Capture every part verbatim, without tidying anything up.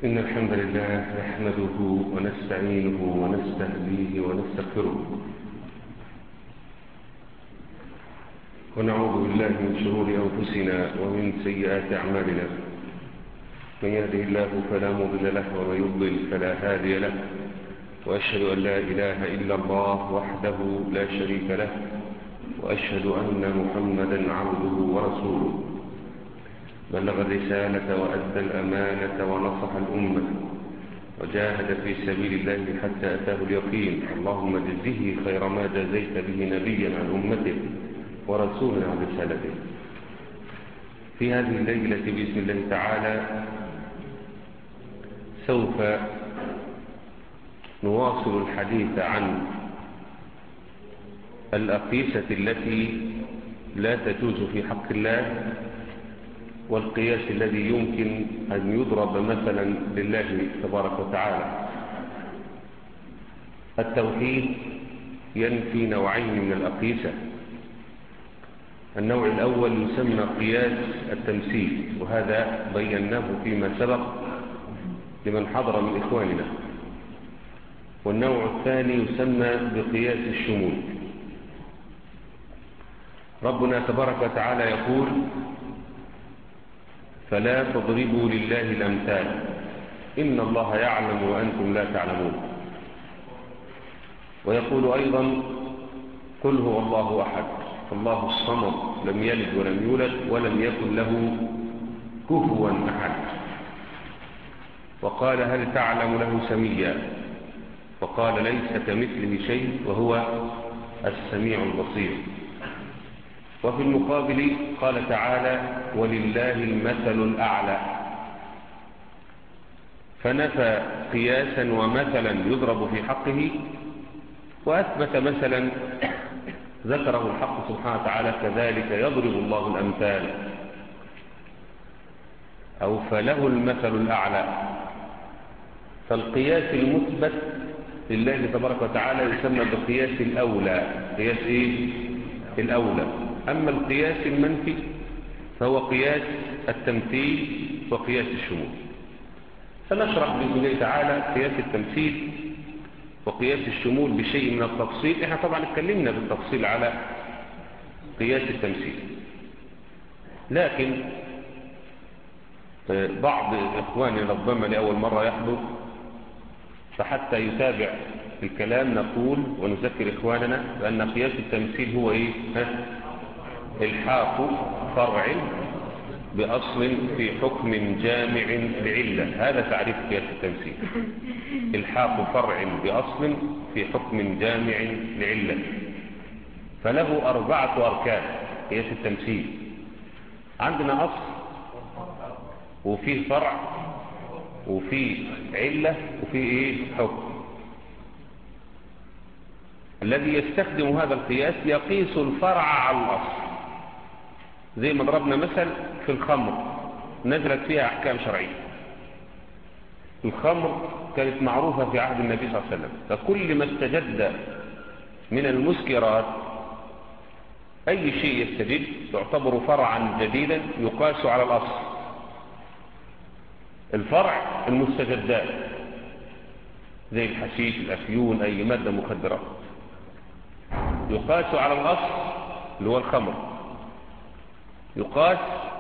إن الحمد لله نحمده ونستعينه ونستهديه ونستغفره ونعوذ بالله من شرور أنفسنا ومن سيئات أعمالنا. من يهده الله فلا مضل له ومن يضلل فلا هادي له، وأشهد أن لا إله إلا الله وحده لا شريك له، وأشهد أن محمدا عبده ورسوله بلغ الرسالة وأدى الأمانة ونصح الأمة وجاهد في سبيل الله حتى أتاه اليقين. اللهم جزه خير ما جزيت به نبيا عن أمته ورسولا عن رسالته. في هذه الليلة بإذن الله تعالى سوف نواصل الحديث عن الأقيسة التي لا تجوز في حق الله، والقياس الذي يمكن أن يضرب مثلا لله تبارك وتعالى. التوحيد ينفي نوعين من الأقيسة. النوع الأول يسمى قياس التمثيل، وهذا بيناه فيما سبق لمن حضر من إخواننا. والنوع الثاني يسمى بقياس الشمول. ربنا تبارك وتعالى يقول: فلا تضربوا لله الأمثال إن الله يعلم وأنتم لا تعلمون. ويقول أيضا: قل هو الله أحد الله الصمد لم يلد ولم يولد ولم يكن له كفوا أحد. وقال: هل تعلم له سميا؟ وقال: ليس كمثله شيء وهو السميع البصير. وفي المقابل قال تعالى: ولله المثل الأعلى. فنفى قياسا ومثلا يضرب في حقه، وأثبت مثلا ذكره الحق سبحانه وتعالى: كذلك يضرب الله الأمثال، أو فله المثل الأعلى. فالقياس المثبت لله تبارك وتعالى يسمى بقياس الأولى. قياس إيه؟ الأولى. أما القياس المنفي فهو قياس التمثيل وقياس الشمول. فنشرح بإذن الله تعالى قياس التمثيل وقياس الشمول بشيء من التفصيل. احنا طبعا اتكلمنا بالتفصيل على قياس التمثيل، لكن بعض إخواننا ربما لأول مرة يحضر، فحتى يتابع الكلام نقول ونذكر إخواننا بأن قياس التمثيل هو إيه؟ الحاق فرع بأصل في حكم جامع لعلة. هذا تعريف قياس التمثيل: الحاق فرع بأصل في حكم جامع لعلة. فله أربعة أركان قياس التمثيل. عندنا أصل، وفيه فرع، وفيه علة، وفيه إيه؟ حكم. الذي يستخدم هذا القياس يقيس الفرع على الأصل. زي ما ضربنا مثل في الخمر نزلت فيها أحكام شرعية. الخمر كانت معروفة في عهد النبي صلى الله عليه وسلم، فكل ما استجد من المسكرات أي شيء يستجد يعتبر فرعا جديدا يقاس على الأصل. الفرع المستجدات زي الحشيش، الأفيون، أي مادة مخدرة، يقاس على الأصل اللي هو الخمر. يقاس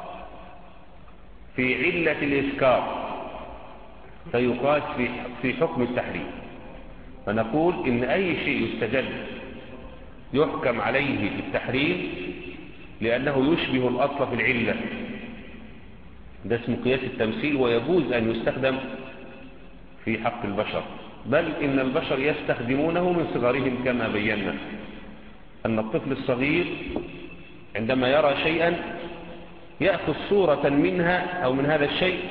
في علة الإسكار، فيقاس في في حكم التحريم. فنقول إن أي شيء يستجد يحكم عليه التحريم لأنه يشبه الأصل في العلة. ده اسمه قياس التمثيل، ويجوز أن يستخدم في حق البشر، بل إن البشر يستخدمونه من صغرهم. كما بينا أن الطفل الصغير عندما يرى شيئا يأخذ صورة منها أو من هذا الشيء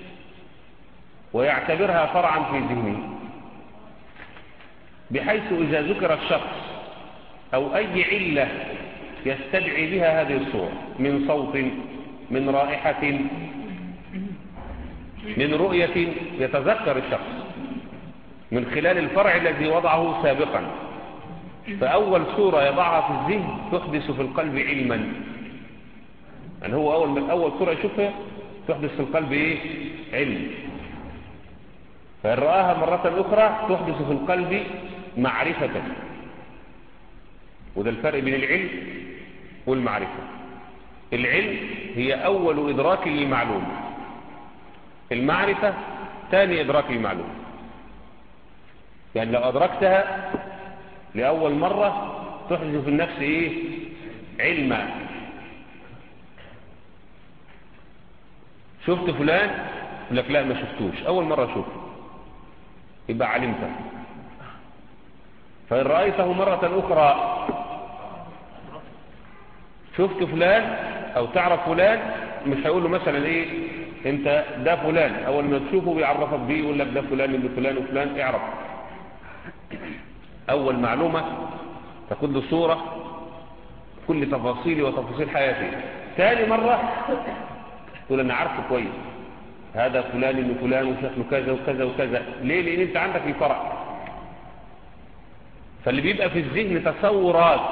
ويعتبرها فرعا في ذهنه، بحيث إذا ذكر الشخص أو أي علة يستدعي بها هذه الصورة من صوت، من رائحة، من رؤية، يتذكر الشخص من خلال الفرع الذي وضعه سابقا. فأول صورة يضعها في الذهن تحدث في القلب علما. يعني هو أول من أول صورة يشوفها تحدث في القلب إيه؟ علم. فإن رآها مرة أخرى تحدث في القلب معرفة. وده الفرق بين العلم والمعرفة. العلم هي أول إدراك للمعلوم، المعرفة ثاني إدراك للمعلوم. يعني لو أدركتها لأول مرة تحدث في النفس إيه؟ علما. شفت فلان؟ يقول لك لا ما شفتوش، أول مرة أشوفه، يبقى علمته. فإن رأيته مرة أخرى شفت فلان أو تعرف فلان، مش هيقول له مثلا إيه أنت ده فلان، أول ما تشوفه بيعرفك بيه يقول لك ده فلان ابن فلان وفلان، اعرف. أول معلومة تكون له صورة كل تفاصيلي وتفاصيل حياتي. ثاني مرة تقول أنا عارفه كويس، هذا فلان ابن فلان وشكله كذا وكذا وكذا. ليه؟ لأن أنت عندك الفرع. فاللي بيبقى في الذهن تصورات،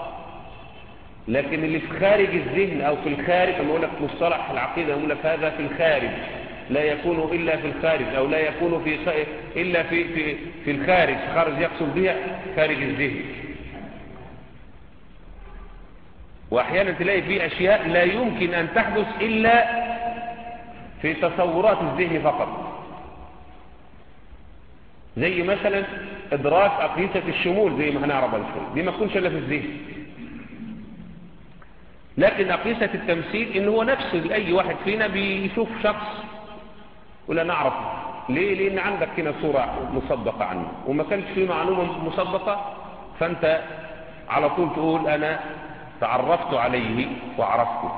لكن اللي في خارج الذهن أو في الخارج، أنا أقول لك مصطلح العقيدة أقول لك هذا في الخارج، لا يكون إلا في الخارج، أو لا يكون في إلا في في في الخارج. خارج يقصد بها خارج الذهن. وأحيانا تلاقي فيه أشياء لا يمكن أن تحدث إلا في تصورات الذهن فقط، زي مثلا إدراك أقيسة الشمول زي ما هنعرف الشمول دي ما تكونش إلا في الذهن. لكن أقيسة التمثيل إن هو نفس أي واحد فينا بيشوف شخص ولا نعرف. ليه؟ لأن عندك هنا صورة مصدقة عنه، وما كانش فيه معلومة مصدقة، فأنت على طول تقول أنا تعرفت عليه وعرفته.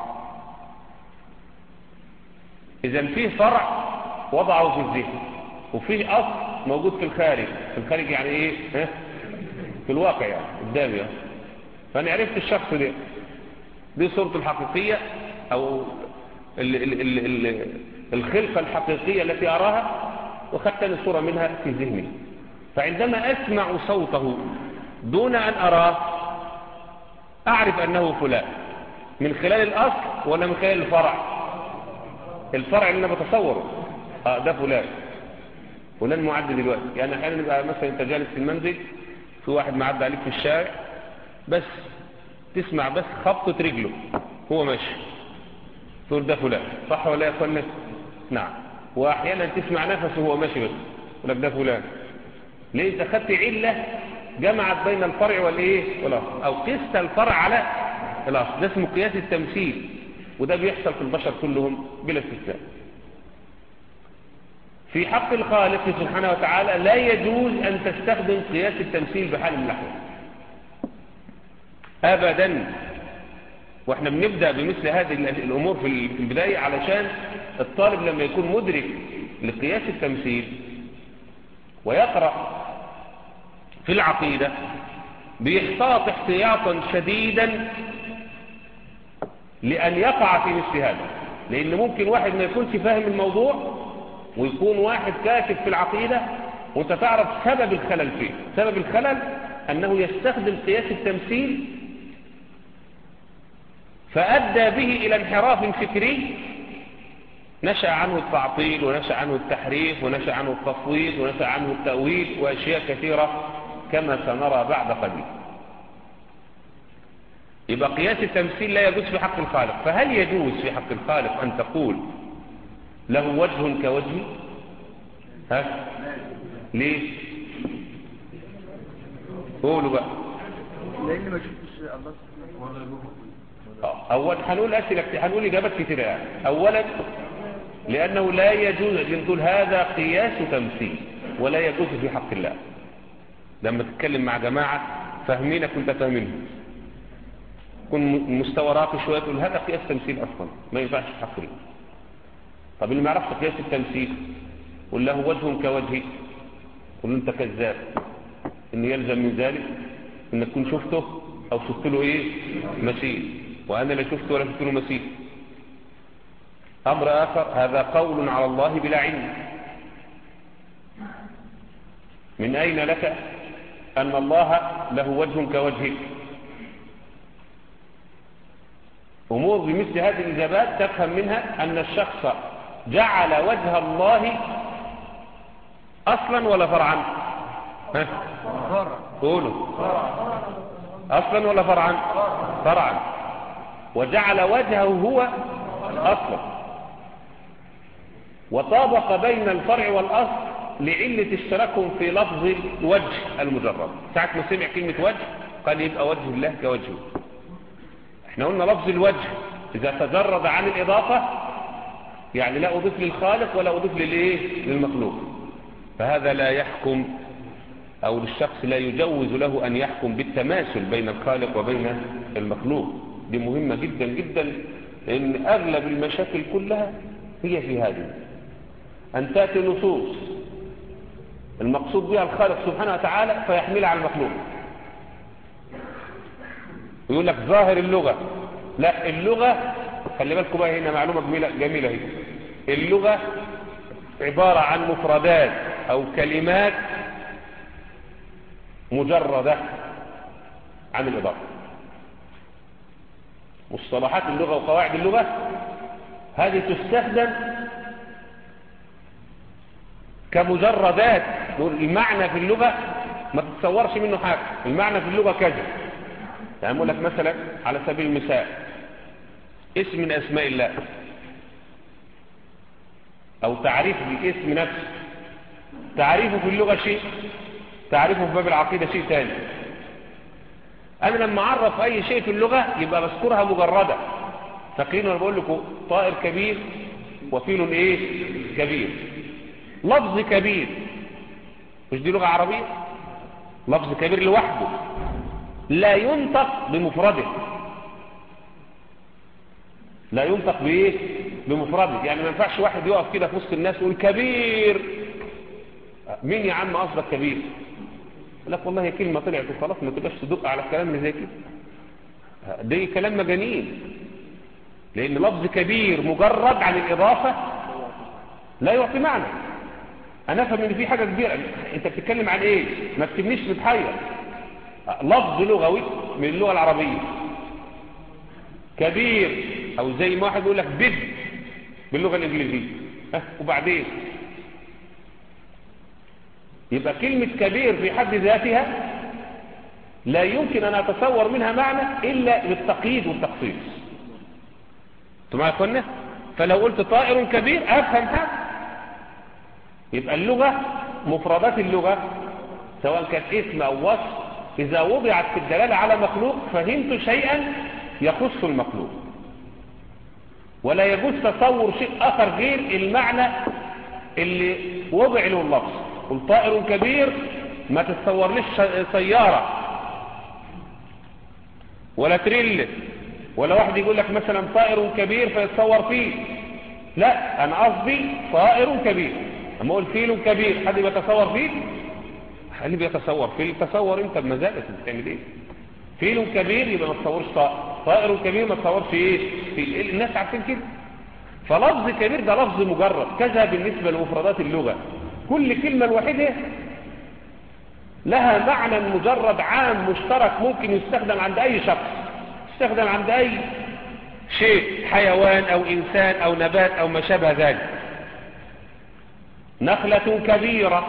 إذن فيه فرع وضعه في الذهن، وفيه أصل موجود في الخارج. في الخارج يعني إيه؟ ها؟ في الواقع يعني قدامي. فأنا عرفت الشخص ده، دي صورته الحقيقية أو ال ال ال ال الخلقة الحقيقية التي أراها، وخدت الصورة منها في ذهني. فعندما أسمع صوته دون أن أراه أعرف أنه فلان من خلال الأصل ولا من خلال الفرع؟ الفرع اللي أنا بتصوره، آه ده فلان فلان معدي دلوقتي. يعني أحيانا نبقى مثلا أنت جالس في المنزل، في واحد معدي عليك في الشارع، بس تسمع بس خبطة رجله هو ماشي، تقول ده فلان. صح ولا يا أخوانا؟ نعم. وأحيانا تسمع نفسه هو ماشي بس يقول لك ده فلان. ليه؟ أنت خدت علة جمعت بين الفرع والإيه والأصل، أو قست الفرع على الأصل. ده اسمه قياس التمثيل، وده بيحصل في البشر كلهم بلا استثناء. في حق الخالق سبحانه وتعالى لا يجوز أن تستخدم قياس التمثيل بحال من الأحوال أبدا. واحنا بنبدأ بمثل هذه الأمور في البداية علشان الطالب لما يكون مدرك لقياس التمثيل ويقرأ في العقيدة بيحتاط احتياطا شديدا لأن يقع في مثل هذا. لأن ممكن واحد ما يكونش فاهم الموضوع ويكون واحد كاتب في العقيدة وانت تعرف سبب الخلل فيه. سبب الخلل أنه يستخدم قياس التمثيل فأدى به إلى انحراف فكري نشأ عنه التعطيل ونشأ عنه التحريف ونشأ عنه التفويض ونشأ عنه التأويل وأشياء كثيرة كما سنرى بعد قليل. يبقى قياس التمثيل لا يجوز في حق الخالق. فهل يجوز في حق الخالق أن تقول له وجه كوجهي؟ ها؟ ليه؟ قولوا بقى. لأن ما شفتش الله سبحانه وتعالى. أول هنقول أسئلة هنقول إجابات كثيرة يعني. أولا لأنه لا يجوز أن نقول هذا قياس تمثيل ولا يجوز في حق الله. لما تتكلم مع جماعة فاهمينك وانت فاهمينهم كن مستوى راقي شوية تقول هذا قياس تمثيل أصلا ما ينفعش في حق الله. طب اللي ما يعرفش قياس التمثيل قل له وجه كوجهي قل له انت كذاب. إن يلزم من ذلك إنك تكون شفته أو شفت له إيه مثيل، وأنا لا شفته ولا شفت له مثيل. أمر آخر هذا قول على الله بلا علم. من أين لك أن الله له وجه كوجهك؟ أمور بمثل هذه الإجابات تفهم منها أن الشخص جعل وجه الله اصلا ولا فرعا؟ ها قولوا اصلا ولا فرعا؟ فرعا. وجعل وجهه هو اصلا، وطابق بين الفرع والاصل لعلة اشتراكهم في لفظ الوجه المجرد. ساعة ما سمع كلمة وجه قال يبقى وجه الله كوجهه. احنا قلنا لفظ الوجه اذا تجرد عن الاضافة يعني لا اضيف للخالق ولا اضيف للايه للمخلوق، فهذا لا يحكم او للشخص لا يجوز له ان يحكم بالتماثل بين الخالق وبين المخلوق. دي مهمة جدا جدا، لان اغلب المشاكل كلها هي في هذه، ان تأتي نصوص المقصود بها الخالق سبحانه وتعالى فيحملها على المخلوق، ويقول لك ظاهر اللغة. لا، اللغة خلي بالكم بقى هنا معلومة جميلة جميلة هي. اللغة عبارة عن مفردات او كلمات مجردة عن الإضافة. مصطلحات اللغة وقواعد اللغة هذه تستخدم كمجردات. المعنى في اللغة ما تتصورش منه حاجة، المعنى في اللغة كذا. يعني أقول لك مثلا على سبيل المثال اسم من أسماء الله أو تعريف بالاسم نفسه، تعريفه في اللغة شيء، تعريفه في باب العقيدة شيء ثاني. أنا لما أعرف أي شيء في اللغة يبقى بذكرها مجردة. فاكرين أنا بقول لكم طائر كبير وفيل إيه كبير. لفظ كبير مش دي لغة عربية؟ لفظ كبير لوحده لا ينطق بمفرده، لا ينطق بإيه بمفرده. يعني ما ينفعش واحد يقف كده في وسط الناس ويقول كبير. مين يا عم قصدك كبير؟ يقول لك والله كلمة طلعت وخلاص، ما تبقاش تدق على الكلام اللي زي كده. ده كلام مجانين، لأن لفظ كبير مجرد عن الإضافة لا يعطي معنى. أنا أفهم إن في حاجة كبيرة. أنت بتتكلم عن إيه؟ ما تكتبنيش متحير. لفظ لغوي من اللغة العربية كبير، أو زي ما واحد يقول لك بيج باللغة الإنجليزية. أه وبعدين يبقى كلمة كبير في حد ذاتها لا يمكن أن أتصور منها معنى إلا بالتقييد والتخصيص. أنتم معايا يا أخوانا؟ فلو قلت طائر كبير أفهم حاجة. يبقى اللغة مفردات اللغة سواء كانت اسم أو وصف إذا وضعت في الدلالة على مخلوق فهمت شيئا يخص المخلوق، ولا يجوز تصور شيء آخر غير المعنى اللي وضع له اللفظ. قل طائر كبير ما تتصور ليش سيارة ولا تريل، ولا واحد يقول لك مثلا طائر كبير فيتصور فيه. لا، أنا قصدي طائر كبير. أما أقول فيل كبير حد بيتصور فيه؟ اللي بيتصور فيل تصور انت بمزاجك بتعمل ايه. فيل كبير يبقى ما تصورش طائر، طائر كبير ما تصورش ايه فيل. الناس عارفين كده. فلفظ كبير ده لفظ مجرد. كذا بالنسبة لمفردات اللغة، كل كلمة الواحدة لها معنى مجرد عام مشترك ممكن يستخدم عند اي شخص، يستخدم عند اي شيء، حيوان او انسان او نبات او ما شابه ذلك. نخلة كبيرة،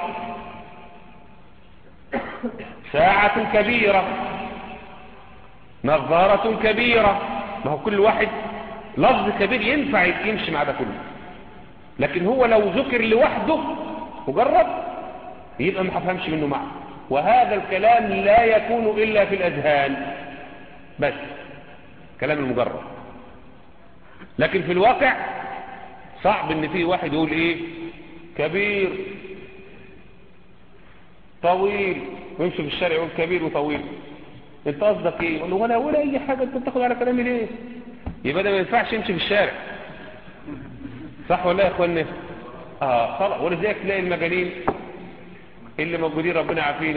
ساعة كبيرة، نظارة كبيرة. ما هو كل واحد لفظ كبير ينفع يمشي مع ده كله، لكن هو لو ذكر لوحده مجرد يبقى ما هفهمش منه معنى. وهذا الكلام لا يكون إلا في الأذهان بس، كلام المجرد. لكن في الواقع صعب ان في واحد يقول ايه كبير طويل ويمشي في الشارع يقول كبير وطويل. انت قصدك ايه؟ يقول له ولا ولا اي حاجه، انت بتاخد على كلامي ليه؟ يبقى ده ما ينفعش يمشي في الشارع، صح ولا يا اخوانا؟ اه خلاص. ولذلك تلاقي المجانين اللي موجودين ربنا يعافينا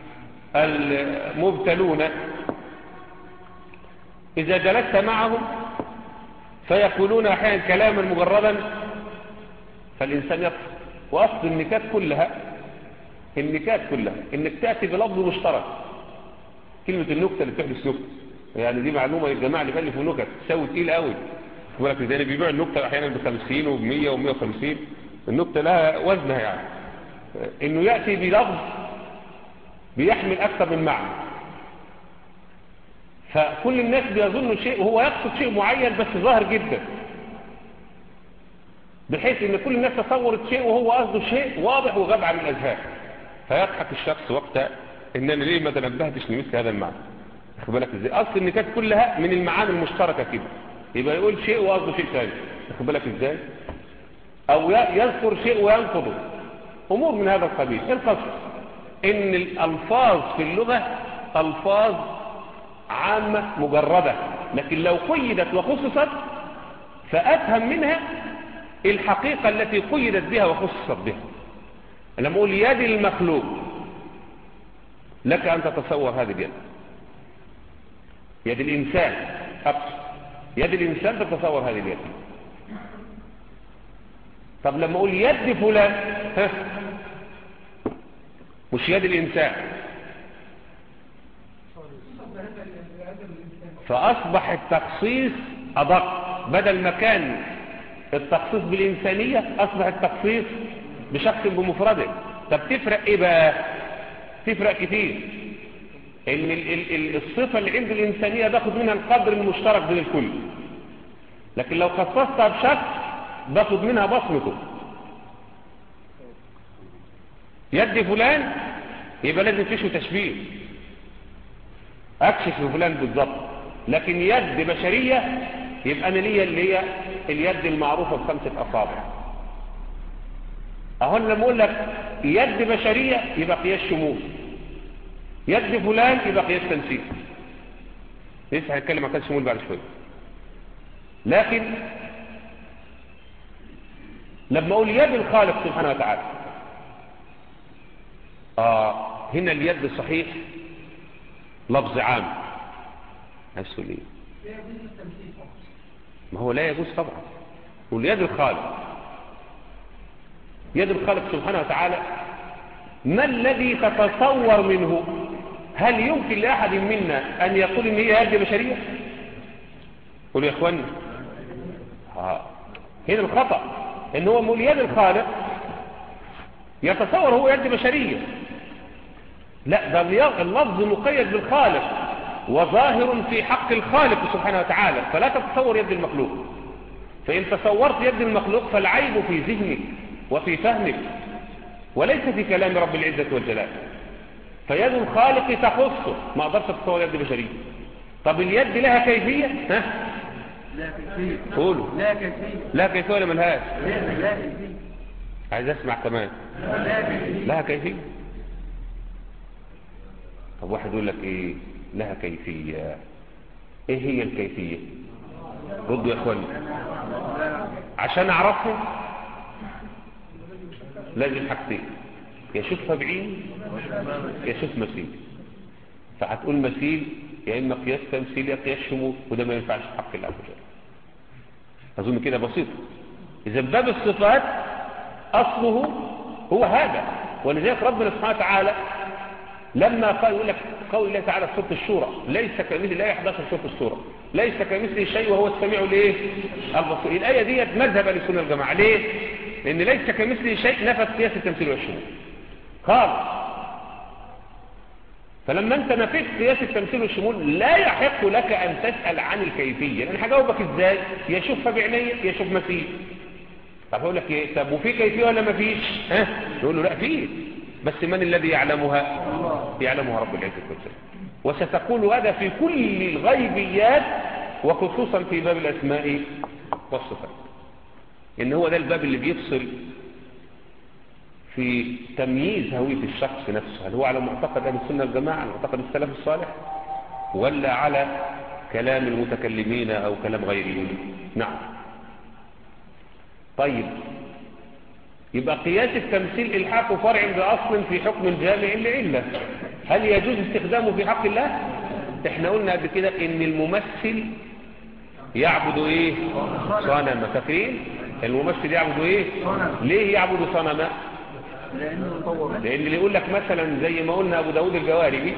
المبتلون اذا جلست معهم فيقولون احيانا كلاما مجردا فالانسان يقف. واصل النكات كلها النكات كلها انك تاتي بلفظ مشترك. كلمه النكته اللي بتحدث نكته يعني دي معلومه للجماعه اللي بيالفوا نكت تساوي تقيل قوي. يقول لك ده بيبيع النكته احيانا ب خمسين وب مية وب مية وخمسين. النكته لها وزنها يعني. انه يأتي بلفظ بيحمل اكثر من معنى، فكل الناس بيظنوا شيء وهو يقصد شيء معين بس ظاهر جدا، بحيث ان كل الناس تصورت شيء وهو قصده شيء واضح وغاب عن الاذهان، فيضحك الشخص وقتها ان انا ليه ما تنبهتش لمثل هذا المعنى. واخد بالك ازاي؟ اصل ان كانت كلها من المعاني المشتركه كده، يبقى يقول شيء وقصده شيء ثاني. واخد بالك ازاي؟ او يذكر شيء وينقضه، امور من هذا القبيل. القصد ان الالفاظ في اللغه الفاظ عامه مجرده، لكن لو قيدت وخصصت فافهم منها الحقيقه التي قيدت بها وخصصت بها. لما اقول يد المخلوق، لك ان تتصور هذه اليد. يد الانسان اقصد، يد الانسان تتصور هذه اليد. طب لما اقول يد فلان، ها، مش يد الانسان، فاصبح التخصيص ادق. بدل ما كان التخصيص بالانسانيه اصبح التخصيص بشخص بمفرده. طب تفرق ايه بقى؟ تفرق كتير. ان ال ال ال الصفه اللي عند الانسانيه باخد منها القدر المشترك بين الكل، لكن لو خصصتها بشخص باخد منها بصمته. يد فلان يبقى لازم فيه تشبيه، اكشف لفلان بالضبط. لكن يد بشريه يبقى انا ليا اللي هي اليد المعروفه بخمسه اصابع. اهو لما اقول لك يد بشريه يبقى قياس شمول، يد فلان يبقى قياس تنسيق. لسه هنتكلم عن قياس شمول بعد شويه. لكن لما اقول يد الخالق سبحانه وتعالى، اه هنا اليد صحيح لفظ عام. نفسه ليه؟ ما هو لا يجوز طبعا. واليد الخالق، يد الخالق سبحانه وتعالى، ما الذي تتصور منه؟ هل يمكن لأحد منا أن يقول إن هي يد بشرية؟ قولوا يا إخواني. آه. هنا الخطأ إن هو مول يد الخالق يتصور هو يد بشرية. لا، ده اللفظ مقيد بالخالق وظاهر في حق الخالق سبحانه وتعالى، فلا تتصور يد المخلوق. فإن تصورت يد المخلوق فالعيب في ذهنك وفي فهمك وليس في كلام رب العزة والجلال. فيد الخالق تخصه، ما أقدرش أتصور يد بشرية. طب اليد لها كيفية؟ ها؟ لا كيفية. قولوا. لا كيفية. لا كيفية ولا ملهاش؟ لا لا كيفية. عايز أسمع كمان. لا كيفية. لها كيفية. طب واحد يقول لك إيه لها كيفية؟ إيه هي الكيفية؟ ردوا يا إخواني. عشان أعرفها لازم حاجتين، يشوفها بعين يشوف مثيل. فهتقول مثيل يا إما قياس تمثيل يا قياس شمول، وده ما ينفعش في حق الله وجل. أظن كده بسيط. إذا باب الصفات أصله هو هذا. ولذلك ربنا سبحانه وتعالى لما قال، يقول لك قول الله تعالى في سورة الشورى، ليس كمثله، الآية إحدى عشر سورة الشورى، ليس كمثله شيء وهو السميع الايه البصير. الآية ديت مذهب للسنة والجماعة. ليه؟ لأن ليس كمثله شيء نفت قياس التمثيل والشمول خالص. فلما انت نفيت قياس التمثيل والشمول لا يحق لك ان تسأل عن الكيفية، لان هجاوبك ازاي؟ يشوفها بعينيه يشوف مثيل. طب هقول لك ايه؟ طب وفي كيفية ولا ما فيش؟ ها؟ نقول له لا فيه، بس من الذي يعلمها؟ يعلمها رب العزة والجلال. وستقول هذا في كل الغيبيات وخصوصا في باب الاسماء والصفات، ان هو ده الباب اللي بيفصل في تمييز هوية الشخص نفسه. هل هو على معتقد أهل السنة والجماعة، على معتقد السلف الصالح، ولا على كلام المتكلمين أو كلام غيرهم؟ نعم. طيب، يبقى قياس التمثيل إلحاق فرع بأصل في حكم الجامع لعلة. هل يجوز استخدامه في حق الله؟ احنا قلنا قبل كده ان الممثل يعبد ايه؟ صنما. فاكرين؟ الممثل يعبد ايه؟ ليه يعبد صنما؟ لأن اللي يقول لك مثلا زي ما قلنا أبو داود الجواربي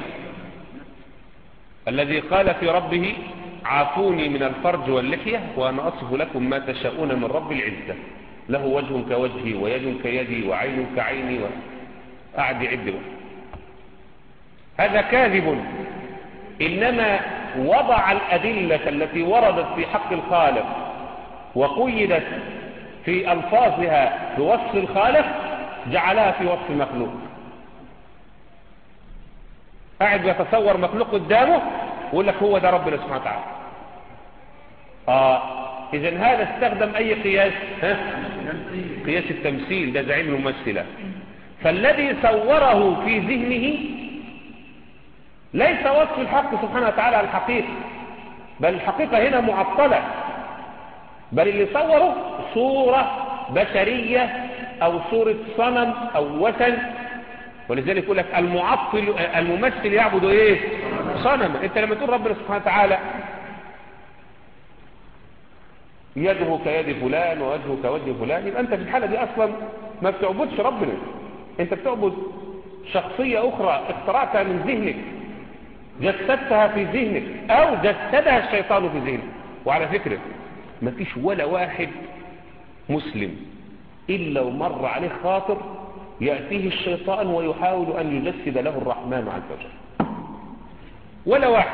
الذي قال في ربه عافوني من الفرج واللحية وأنا أصف لكم ما تشاءون من رب العزة، له وجه كوجهي ويد كيدي وعين كعيني و... قاعد يعد بقى. هذا كاذب. إنما وضع الأدلة التي وردت في حق الخالق وقيدت في ألفاظها بوصف الخالق جعلها في وصف المخلوق. قاعد يتصور مخلوق قدامه ويقول لك هو ده ربنا سبحانه وتعالى. آه إذن هذا استخدم أي قياس؟ ها؟ قياس التمثيل. ده زعيم الممثلة. فالذي صوره في ذهنه ليس وصف الحق سبحانه وتعالى على الحقيقة، بل الحقيقة هنا معطلة، بل اللي صوره صورة بشرية أو صورة صنم أو وثن. ولذلك يقول لك المعطل الممثل يعبد ايه؟ صنم. انت لما تقول ربنا سبحانه وتعالى يده كيد فلان ووجهه كوجه فلان، يبقى انت في الحالة دي اصلا ما بتعبدش ربنا، انت بتعبد شخصية اخرى اخترعتها من ذهنك، جسدتها في ذهنك او جسدها الشيطان في ذهنك. وعلى فكرة ما فيش ولا واحد مسلم الا ومر عليه خاطر يأتيه الشيطان ويحاول ان يجسد له الرحمن عز وجل. ولا واحد.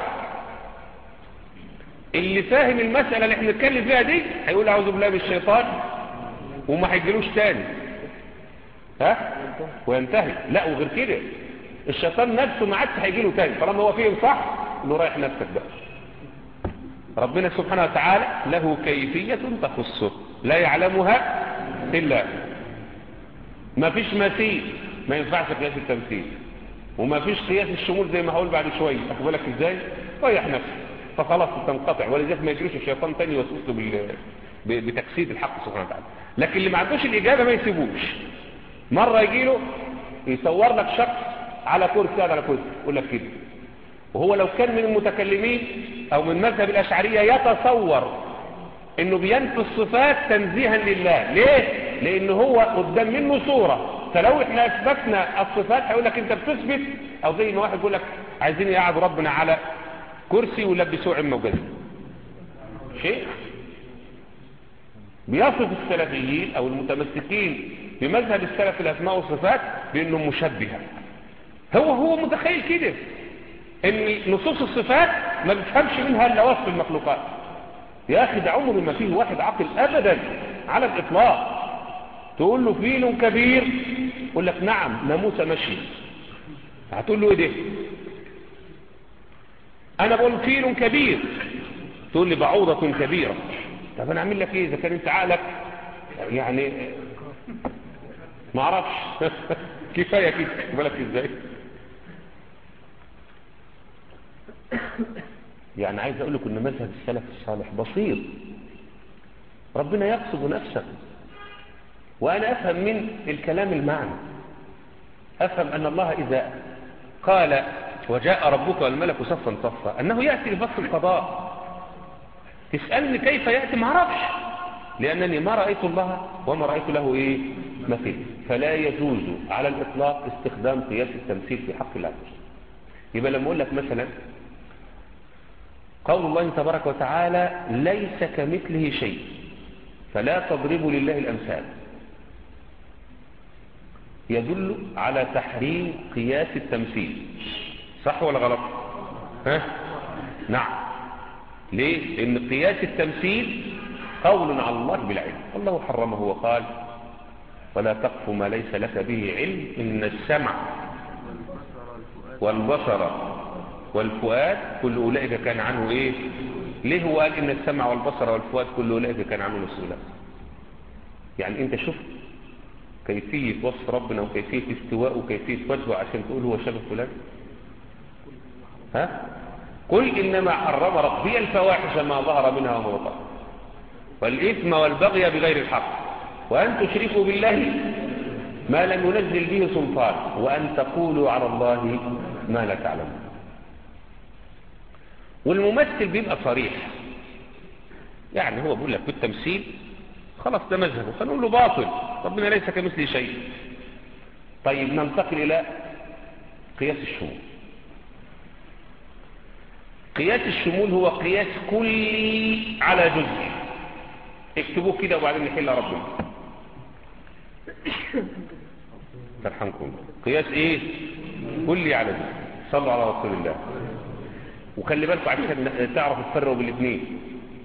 اللي فاهم المسألة اللي احنا نتكلم فيها دي هيقول اعوذ بالله من الشيطان وما هيجيلوش تاني، ها وينتهي. لا وغير كده الشيطان نفسه ما عادش هيجيله تاني طالما هو فيه صح انه رايح نفسك بقى. ربنا سبحانه وتعالى له كيفية تخصه لا يعلمها الا هو. ما فيش مثيل، ما ينفعش قياس التمثيل، وما فيش قياس الشمول زي ما هقول بعد شويه. اخد بالك ازاي؟ ريح نفسك فخلاص تنقطع. ولذلك ما يجريش الشيطان تاني يوسوس له بتجسيد الحق سبحانه وتعالى. لكن اللي ما عندوش الاجابه ما يسيبوش. مره يجي له يصور لك شخص على كرسي قاعد على كرسي يقول لك كده، وهو لو كان من المتكلمين او من مذهب الاشعريه يتصور انه بينفي الصفات تنزيها لله. ليه؟ لان هو قدام منه صورة، فلو احنا اثبتنا الصفات هيقول لك انت بتثبت، او زي ما واحد يقول لك عايزين يقعدوا ربنا على كرسي ويلبسوه عمه وجزمه. شيء بيصف السلفيين او المتمسكين بمذهب السلف الاسماء والصفات بانهم مشبهه. هو هو متخيل كده ان نصوص الصفات ما بتفهمش منها الا وصف المخلوقات. يا اخي ده عمر ما فيه واحد عاقل ابدا على الاطلاق تقول له فيل كبير يقول لك نعم ناموسه ماشي. هتقول له ايه ده؟ انا بقول فيل كبير تقول لي بعوضه كبيره. طب انا اعمل لك ايه اذا كان انت عقلك يعني ما اعرفش. كفايه كده. بالك ازاي؟ يعني عايز اقول لكم ان مذهب السلف الصالح بسيط. ربنا يقصد نفسه، وانا افهم من الكلام المعنى، افهم ان الله اذا قال وجاء ربك والملك صفا صفا انه ياتي لفصل القضاء. تسالني كيف ياتي؟ ما اعرفش، لانني ما رايت الله وما رايت له ايه مثيل. فلا يجوز على الاطلاق استخدام قياس التمثيل في حق الله. يبقى لما اقول لك مثلا قول الله تبارك وتعالى ليس كمثله شيء فلا تضربوا لله الأمثال، يدل على تحريم قياس التمثيل. صح ولا غلط؟ ها؟ نعم. ليه؟ لأن قياس التمثيل قول على الله بالعلم. الله حرمه وقال ولا تقف ما ليس لك به علم إن السمع والبصر والفؤاد كل أولئك كان عنه إيه؟ ليه هو قال إن السمع والبصر والفؤاد كل أولئك كان عنه مسؤولا؟ يعني أنت شفت كيفية وصف ربنا وكيفية استواء وكيفية وجهه عشان تقول هو شبه فلان؟ ها؟ قل إنما حرم ربي الفواحش ما ظهر منها وما بطن والإثم والبغي بغير الحق وأن تشركوا بالله ما لم ينزل به سلطان وأن تقولوا على الله ما لا تعلمون. والممثل بيبقى صريح، يعني هو بيقول لك بالتمثيل خلاص ده مذهبه فنقول له باطل، ربنا ليس كمثله شيء. طيب ننتقل إلى قياس الشمول. قياس الشمول هو قياس كلي على جزء. اكتبوه كده وبعدين نحل ربنا. ترحمكم. قياس ايه؟ كلي على دي. صلوا على رسول الله. وخلي بالكم عشان تعرفوا تفرقوا بالاثنين.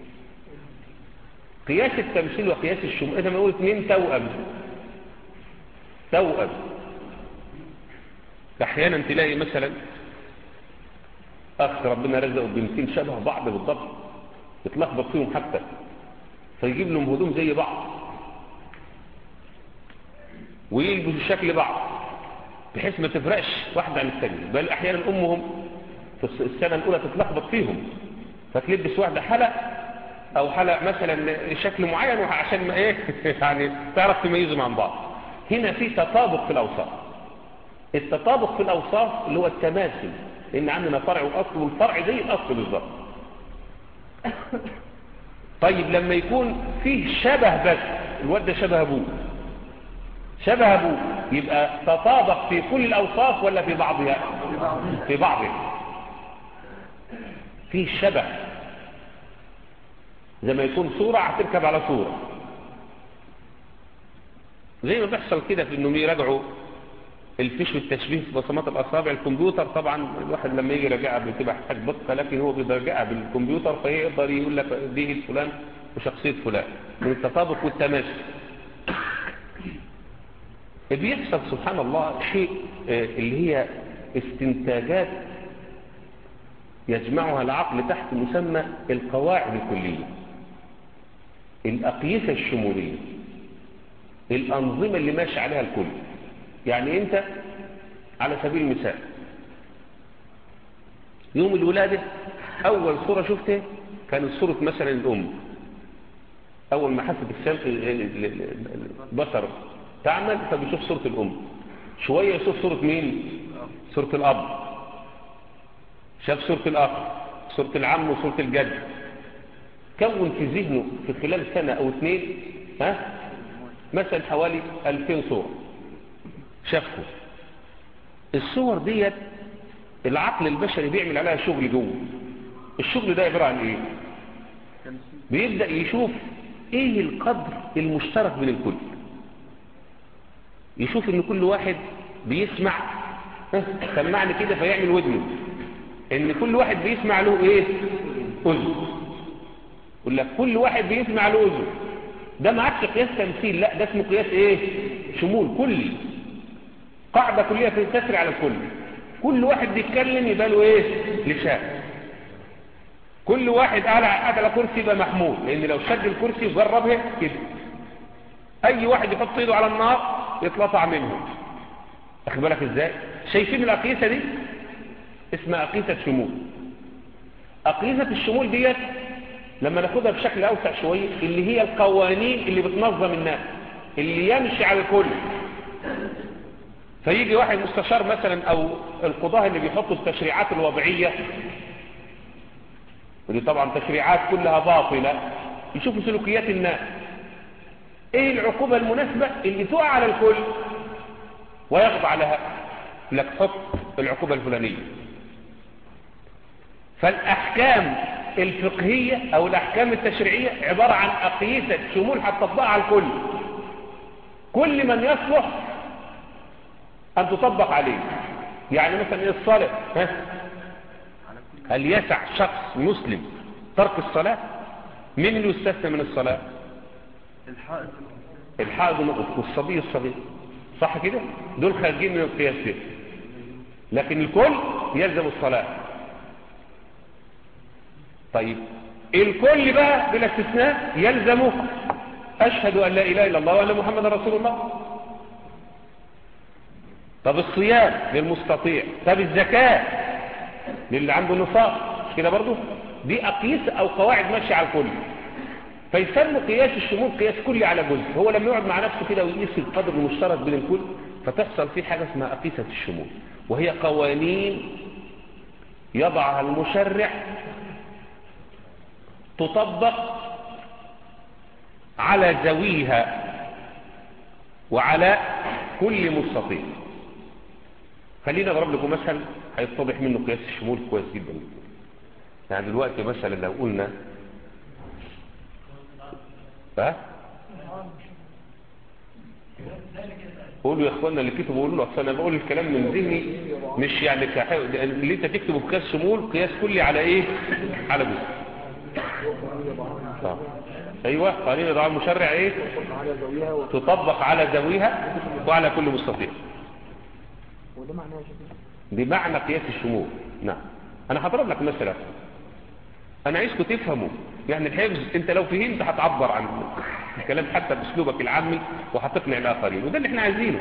قياس التمثيل وقياس الشمول، اذا ما نقول اثنين توأم توأم احيانا تلاقي مثلا اخ ربنا رزقه بنتين شبه بعض بالضبط، يتلخبط فيهم حتى، فيجيب لهم هدوم زي بعض ويلبسوا شكل بعض بحيث ما تفرقش واحده عن الثانيه، بل احيانا امهم في السنه الاولى تتلخبط فيهم فتلبس واحده حلق او حلق مثلا شكل معين عشان ما ايه يعني تعرف تميزهم عن بعض. هنا في تطابق في الاوصاف. التطابق في الاوصاف اللي هو التماثل، لان عندنا فرع واصل، والفرع زي الاصل بالظبط. طيب لما يكون فيه شبه بس، الواد ده شبه ابوه شبه ابوه، يبقى تطابق في كل الاوصاف ولا في بعضها؟ في بعضها. فيه شبه، زي ما يكون صورة هتركب على صورة، زي ما بيحصل كده في انهم يراجعوا الفيش والتشبيه في بصمات الاصابع. الكمبيوتر طبعا الواحد لما يجي يراجعها بتبقى حاجه دقه، لكن هو بيراجعها بالكمبيوتر فيقدر يقول لك دي فلان وشخصيه فلان، من التطابق والتماشي. بيحصل سبحان الله شيء اللي هي استنتاجات يجمعها العقل تحت مسمى القواعد الكليه، الأقيسة الشمولية، الأنظمة اللي ماشي عليها الكل. يعني أنت على سبيل المثال يوم الولادة أول صورة شفتها كانت صورة مثلا الأم، أول ما حست البصر تعمل فبيشوف صورة الأم، شوية يشوف صورة مين؟ صورة الأب، شاف صورة الأخ، صورة العم وصورة الجد، كون في ذهنه في خلال سنة أو اثنين ها مثلا حوالي ألفين صورة شافه. الصور ديت العقل البشري بيعمل عليها شغل جوه. الشغل ده عبارة عن ايه؟ بيبدأ يشوف ايه القدر المشترك بين الكل، يشوف ان كل واحد بيسمع، سمعني كده فيعمل ودنه، ان كل واحد بيسمع له ايه؟ اذن. يقول لك كل واحد بيسمع له اذن. ده ما عادش قياس تمثيل، لا ده اسمه قياس ايه؟ شمول كلي، قاعدة كلية تسري على الكل. كل واحد بيتكلم يبقى له ايه؟ لسان. كل واحد قاعد على كرسي يبقى محمول، لان لو شد الكرسي وجربها كده اي واحد يحط ايده على النار يتلطع منه. اخد بالك ازاي؟ شايفين الاقيسه دي اسمها اقيسه شمول. اقيسه الشمول ديت لما ناخدها بشكل اوسع شويه اللي هي القوانين اللي بتنظم الناس، اللي يمشي على الكل. فيجي واحد مستشار مثلا او القضاه اللي بيحطوا التشريعات الوضعيه، ودي طبعا تشريعات كلها باطله، يشوفوا سلوكيات الناس، ايه العقوبه المناسبه اللي تقع على الكل ويخضع لها، لك حط العقوبه الفلانيه. فالاحكام الفقهيه او الاحكام التشريعيه عباره عن اقيسه شمول هتطبقها على الكل، كل من يصلح ان تطبق عليه. يعني مثلا الصلاه، ها هل يسع شخص مسلم ترك الصلاه؟ مين اللي يستثنى من الصلاه؟ الحائض الحائض والصبي الصغير، صح كده؟ دول خارجين من القياس ده، لكن الكل يلزم الصلاه. طيب الكل بقى بلا استثناء يلزمه اشهد ان لا اله الا الله وان محمدا رسول الله. طب الصيام للمستطيع، طب الزكاه للي عنده نصاب، مش كده برضه؟ دي اقيس او قواعد ماشيه على الكل. فيسمى قياس الشمول قياس كلي على جزء. هو لما يقعد مع نفسه كده ويقيس القدر المشترك بين الكل فتحصل فيه حاجه اسمها اقيسه الشمول، وهي قوانين يضعها المشرع تطبق على ذويها وعلى كل مستطيع. خلينا اضرب لكم مثل هيتضح منه قياس الشمول كويس جدا. يعني دلوقتي مثلا لو قلنا ها قولوا يا اخوانا اللي كتبوا قولوا له اصل انا بقول الكلام من ذهني مش يعني كح... اللي انت تكتبه بقياس شمول قياس كلي على ايه؟ على جزء. طب. ايوه قانون اضاعه المشرع ايه؟ تطبق على ذويها وعلى كل مستطيع. وده معناه يا شيخ؟ بمعنى قياس الشمول. نعم. انا هضرب لك مثلا، انا عايزكم تفهموا يعني الحفظ انت لو فهمت هتعبر عن الكلام حتى باسلوبك العامي وهتقنع الاخرين، وده اللي احنا عايزينه.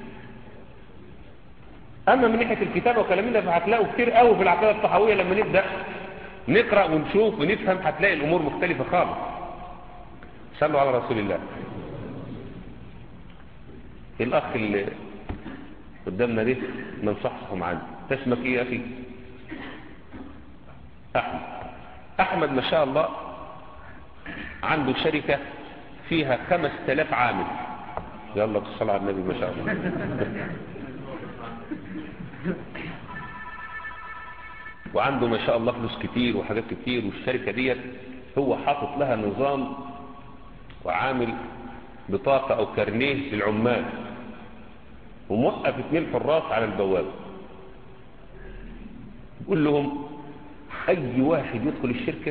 اما من ناحيه الكتابه وكلامنا فهتلاقوا كتير قوي في العقيده الطحاويه لما نبدا نقرا ونشوف ونفهم هتلاقي الامور مختلفه خالص. صلوا على رسول الله. الاخ اللي قدامنا ده ننصحهم عنه، اسمك ايه يا اخي؟ احمد. احمد ما شاء الله عنده شركه فيها خمس تلاف عامل. يلا بالصلاه على النبي ما شاء الله. وعنده ما شاء الله فلوس كتير وحاجات كتير، والشركه ديت هو حاطط لها نظام وعامل بطاقه او كارنيه للعمال، وموقف اثنين حراس على البوابه يقول لهم اي واحد يدخل الشركه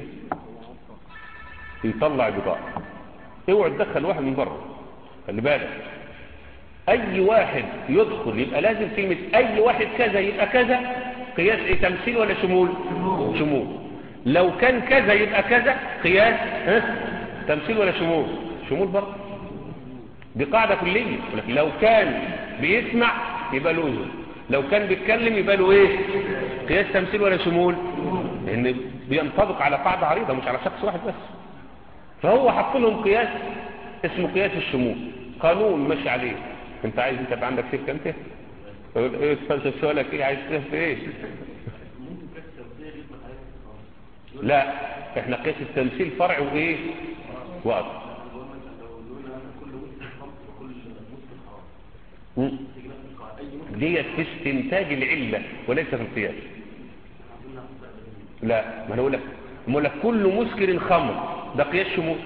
يطلع بطاقه، اوعى تدخل واحد من بره، خلي بالك. اي واحد يدخل يبقى لازم كلمه اي واحد كذا يبقى كذا، قياس ايه؟ تمثيل ولا شمول؟ شمول. لو كان كذا يبقى كذا، قياس ها؟ تمثيل ولا شمول؟ شمول برضه. دي قاعده كليه. لكن لو كان بيسمع يبقى له اذن، لو كان بيتكلم يبقى له ايه؟ قياس تمثيل ولا شمول؟ لان بينطبق على قاعده عريضه مش على شخص واحد بس. فهو حط لهم قياس اسمه قياس الشمول، قانون ماشي عليه. انت عايز انت يبقى عندك شركه انت؟ ايه تفلسف سؤالك ايه؟ عايز تفهم ايه؟ لا احنا قياس التمثيل فرع وايه؟ واضح. ديت في استنتاج العله وليس في القياس. لا ما انا اقول لك اقول لك كل مسكر خمر ده قياس شمول،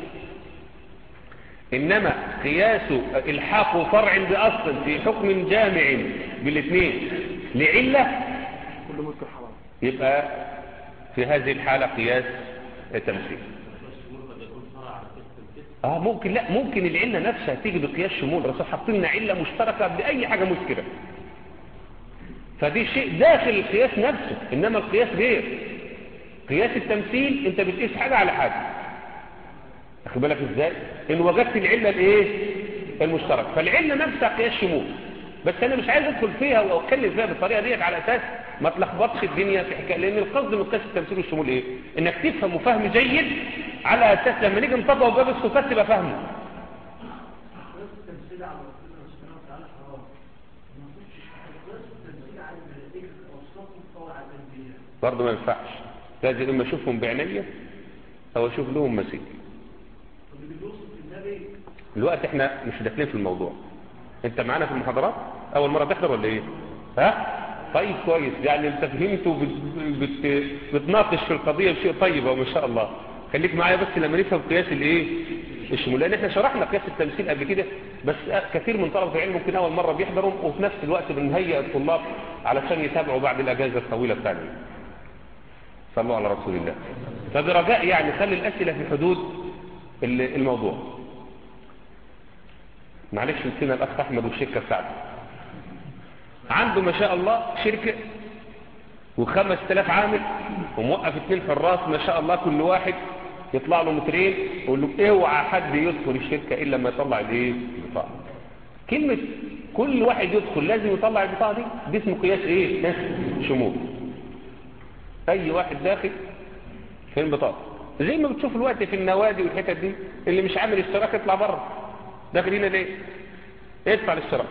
انما قياس الحاق فرع باصل في حكم جامع بالاثنين لعله كل مسكر حرام، يبقى في هذه الحاله قياس تمثيل. اه ممكن، لا ممكن العله نفسها تيجي بقياس شمول. الرسول حط لنا عله مشتركه باي حاجه مسكره، فدي شيء داخل القياس نفسه. انما القياس غير قياس التمثيل، انت بتقيس حاجه على حاجه. اخد بالك ازاي؟ ان وجدت العله الايه؟ المشترك، فالعله نفسها قياس شمول. بس انا مش عايز ادخل فيها واتكلم فيها بالطريقه ديت على اساس ما تلخبطش الدنيا في حكايه، لان القصد من قياس التمثيل والشمول ايه؟ انك تفهم فهم جيد على اساس لما نيجي نطبقه باب الصفات تبقى فاهمه. برضه ما ينفعش، لازم اما اشوفهم بعينيا او اشوف لهم مثيل. الوقت احنا مش داخلين في الموضوع. انت معانا في المحاضرات اول مره تحضر ولا ايه؟ ها طيب كويس، يعني انت فهمت وبت... بتناقش في القضيه بشيء طيب وما شاء الله. خليك معايا بس لما نفهم قياس الايه؟ الشمول، لان احنا شرحنا قياس التمثيل قبل كده، بس كثير من طلبه العلم ممكن اول مره بيحضروا، وفي نفس الوقت بنهيئ الطلاب علشان يتابعوا بعد الاجازه الطويله الثانيه. صلوا على رسول الله. فبرجاء يعني خلي الاسئله في حدود الموضوع. معلش نسينا الاخ احمد والشركه بتاعته. عنده ما شاء الله شركه وخمس تلاف عامل وموقف اثنين حراس ما شاء الله، كل واحد يطلع له مترين ويقول له اوعى حد يدخل الشركه الا لما يطلع الايه؟ البطاقه. كلمه كل واحد يدخل لازم يطلع البطاقه دي، دي اسمه قياس ايه؟ شمول. اي واحد داخل في البطاقه، زي ما بتشوف الوقت في النوادي والحتت دي، اللي مش عامل اشتراك يطلع بره. داخل هنا ليه؟ ادفع الاشتراك.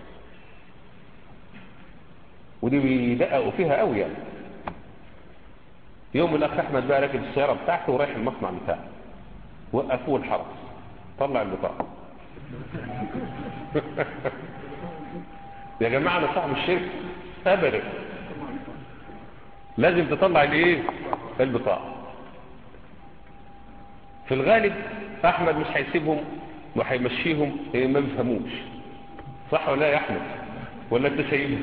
ودي بيدققوا فيها قوي يعني. يوم الاخ احمد بقى راكب السياره بتاعته ورايح المصنع بتاعه، وقفوه الحرس، طلع البطاقه. يا جماعه انا صاحب الشركه ابدا، لازم تطلع الايه؟ البطاقه. في الغالب احمد مش هيسيبهم وهيمشيهم ما بيفهموش، صح ولا يا احمد؟ ولا انت سايبه؟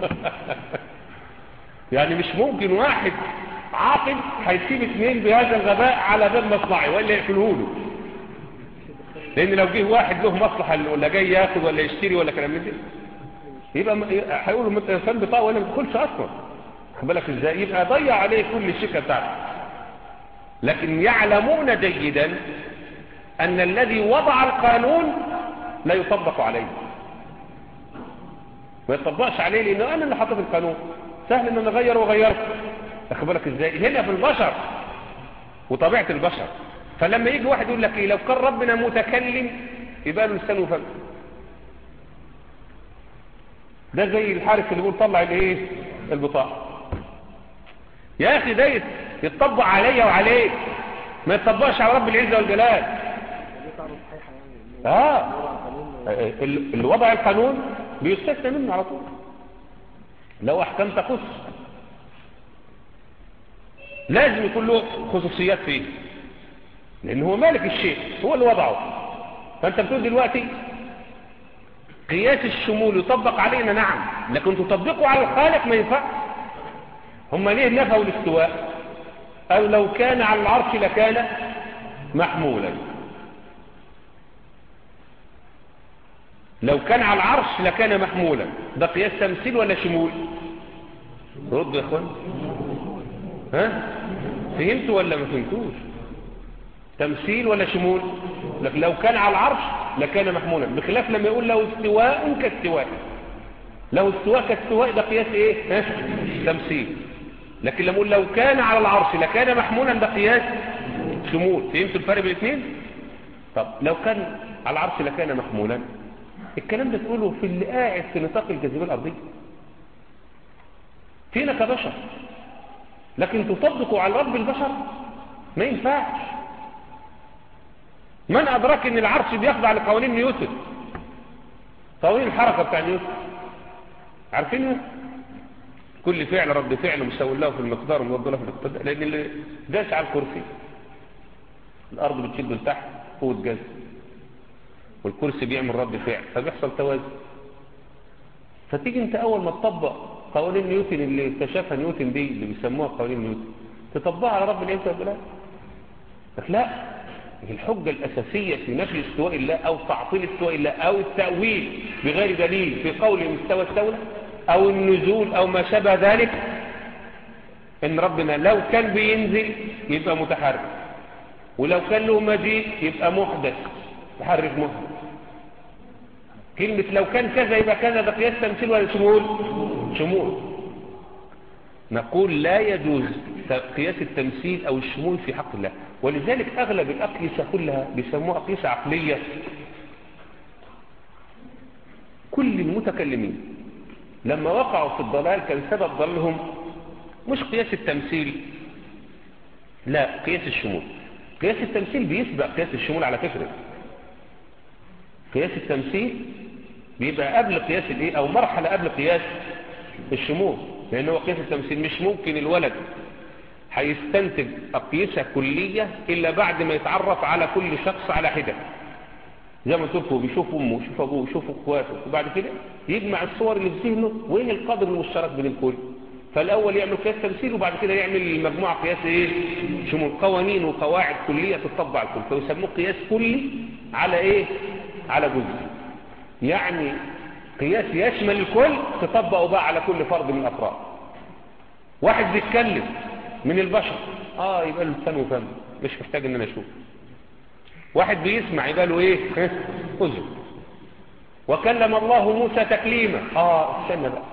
يعني مش ممكن واحد عاقل هيسيب اثنين بهذا الغباء على باب مصنعي ولا يقفله له، لان لو جه واحد له مصلحه ولا جاي ياخد ولا يشتري ولا كلام من ده يبقى هيقولوا انت انسان بطاقه ولا ما تدخلش اصلا. خد بالك ازاي؟ يبقى ضيع عليه كل الشركه بتاعته. لكن يعلمون جيدا ان الذي وضع القانون لا يطبق عليه، ما يطبقش عليه لانه انا اللي حاطط القانون، سهل ان انا اغير واغيره. خد بالك ازاي؟ هنا في البشر وطبيعه البشر. فلما يجي واحد يقول لك ايه لو كان ربنا متكلم يبقى له لسان وفم. ده زي الحارس اللي بيقول طلع الايه البطاقه. يا اخي ده يتطبق عليا وعليك، ما يتطبقش على رب العزه والجلال. اه اللي وضع القانون بيستثنى منه على طول لو احكام تخص، لازم يكون له خصوصيات فيه لان هو مالك الشيء، هو اللي وضعه. فانت بتقول دلوقتي قياس الشمول يطبق علينا، نعم، لكن تطبقه على الخالق ما ينفعش. هم ليه نفوا الاستواء؟ او لو كان على العرش لكان محمولا. لو كان على العرش لكان محمولا، ده قياس تمثيل ولا شمول؟ رد يا اخوان، ها فهمتوا ولا ما فهمتوش؟ تمثيل ولا شمول؟ لكن لو كان على العرش لكان محمولا، بخلاف لما يقول له استواء كاستواء. لو استواء كاستواء ده قياس ايه؟ ها؟ تمثيل. لكن لما يقول لو كان على العرش لكان محمولا ده قياس شمول. فهمتوا الفرق بين الاثنين؟ طب لو كان على العرش لكان محمولا، الكلام ده تقوله في اللي قاعد في نطاق الجاذبيه الارضيه فينا كبشر، لكن تطبقوا على رب البشر ما ينفعش. من أدرك أن العرش بيخضع لقوانين نيوتن، قوانين الحركة بتاع نيوتن، عارفينها؟ كل فعل رد فعل مساوي له في المقدار ومضاد له في الاقتدار، لأن اللي داس على الكرسي الأرض بتشده لتحت قوة جذب، والكرسي بيعمل رد فعل فبيحصل توازن. فتيجي انت أول ما تطبق قوانين نيوتن اللي اكتشفها نيوتن دي اللي بيسموها قوانين نيوتن تطبقها على رب العزة والجلال. لك لا، الحجة الأساسية في نفي استواء الله أو تعطيل استواء الله أو التأويل بغير دليل في قول مستوى الدولة أو النزول أو ما شابه ذلك، إن ربنا لو كان بينزل يبقى متحرك، ولو كان له مجيء يبقى محدث، تحرك محدث. كلمة لو كان كذا يبقى كذا ده قياس تمثيل ولا شمول؟ شمول. نقول لا يجوز قياس التمثيل أو الشمول في حق الله، ولذلك أغلب الأقيسة كلها بيسموها أقيسة عقلية. كل المتكلمين لما وقعوا في الضلال كان سبب ضلهم مش قياس التمثيل، لا، قياس الشمول. قياس التمثيل بيسبق قياس الشمول على فكرة. قياس التمثيل بيبقى قبل قياس الايه او مرحلة قبل قياس الشمول، لأنه قياس التمثيل مش ممكن الولد هيستنتج أقيسة كلية إلا بعد ما يتعرف على كل شخص على حدة، زي ما تقولوا بيشوف أمه ويشوف أبوه ويشوف أخواته، وبعد كده يجمع الصور اللي في ذهنه وإيه القدر المشترك بين الكل. فالأول يعمل قياس تمثيل وبعد كده يعمل مجموعة قياس إيه شمول، قوانين وقواعد كلية تطبق على الكل، فيسموه قياس كلي على إيه على جزء، يعني قياس يشمل الكل تطبقه بقى على كل فرد من الأفراد. واحد بيتكلم من البشر اه يبقى له لسان وفم، مش محتاج ان انا اشوف. واحد بيسمع يبقى له ايه اذن. وكلم الله موسى تكليما، اه استنى بقى،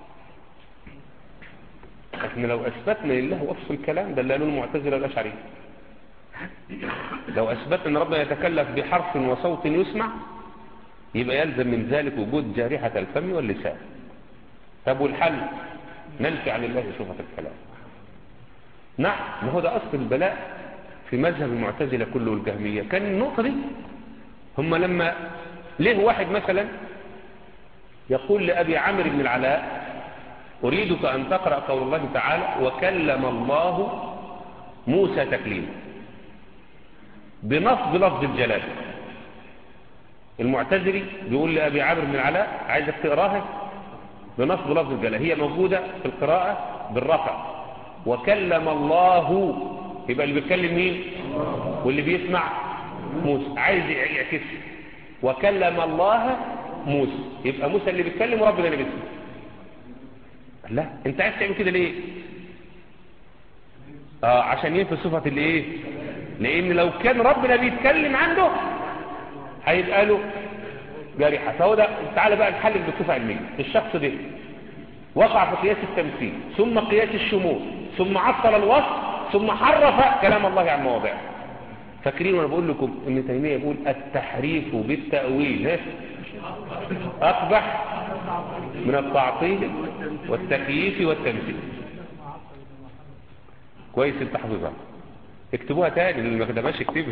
احنا لو اثبتنا لله وصف الكلام ده اللي قالوا المعتزله والاشعريه، لو اثبتنا ان ربنا يتكلف بحرف وصوت يسمع يبقى يلزم من ذلك وجود جارحه الفم واللسان. طب والحل؟ ننفي عن الله صفه الكلام. نعم، ما هو ده أصل البلاء في مذهب المعتزلة كله والجهمية. كان النقطة دي هم لما ليه واحد مثلا يقول لأبي عامر بن العلاء أريدك أن تقرأ قول الله تعالى وكلم الله موسى تكليما بنصب لفظ الجلال، المعتزلي بيقول لأبي عامر بن العلاء عايزك تقراها بنصب لفظ الجلالة، هي موجودة في القراءة بالرفع، وكلم الله، يبقى اللي بيتكلم مين؟ واللي بيسمع موسى، عايز يعكس وكلم الله موسى، يبقى موسى اللي بيتكلم وربنا اللي بيسمع. لا، انت عايز تعمل كده ليه؟ اه عشان ينفي صفة الايه؟ لان لو كان ربنا بيتكلم عنده هيبقى له جارحة. فهو ده. تعالى بقى نحلل بصفة علمية. الشخص ده وقع في قياس التمثيل ثم قياس الشمول ثم عطل الوصف ثم حرف كلام الله عن مواضعه. فاكرين وانا بقول لكم ابن تيمية يقول التحريف بالتأويل أقبح من التعطيل والتكييف والتمثيل. كويس انت حافظها، اكتبوها تاني اللي ما كتبهاش اكتبها.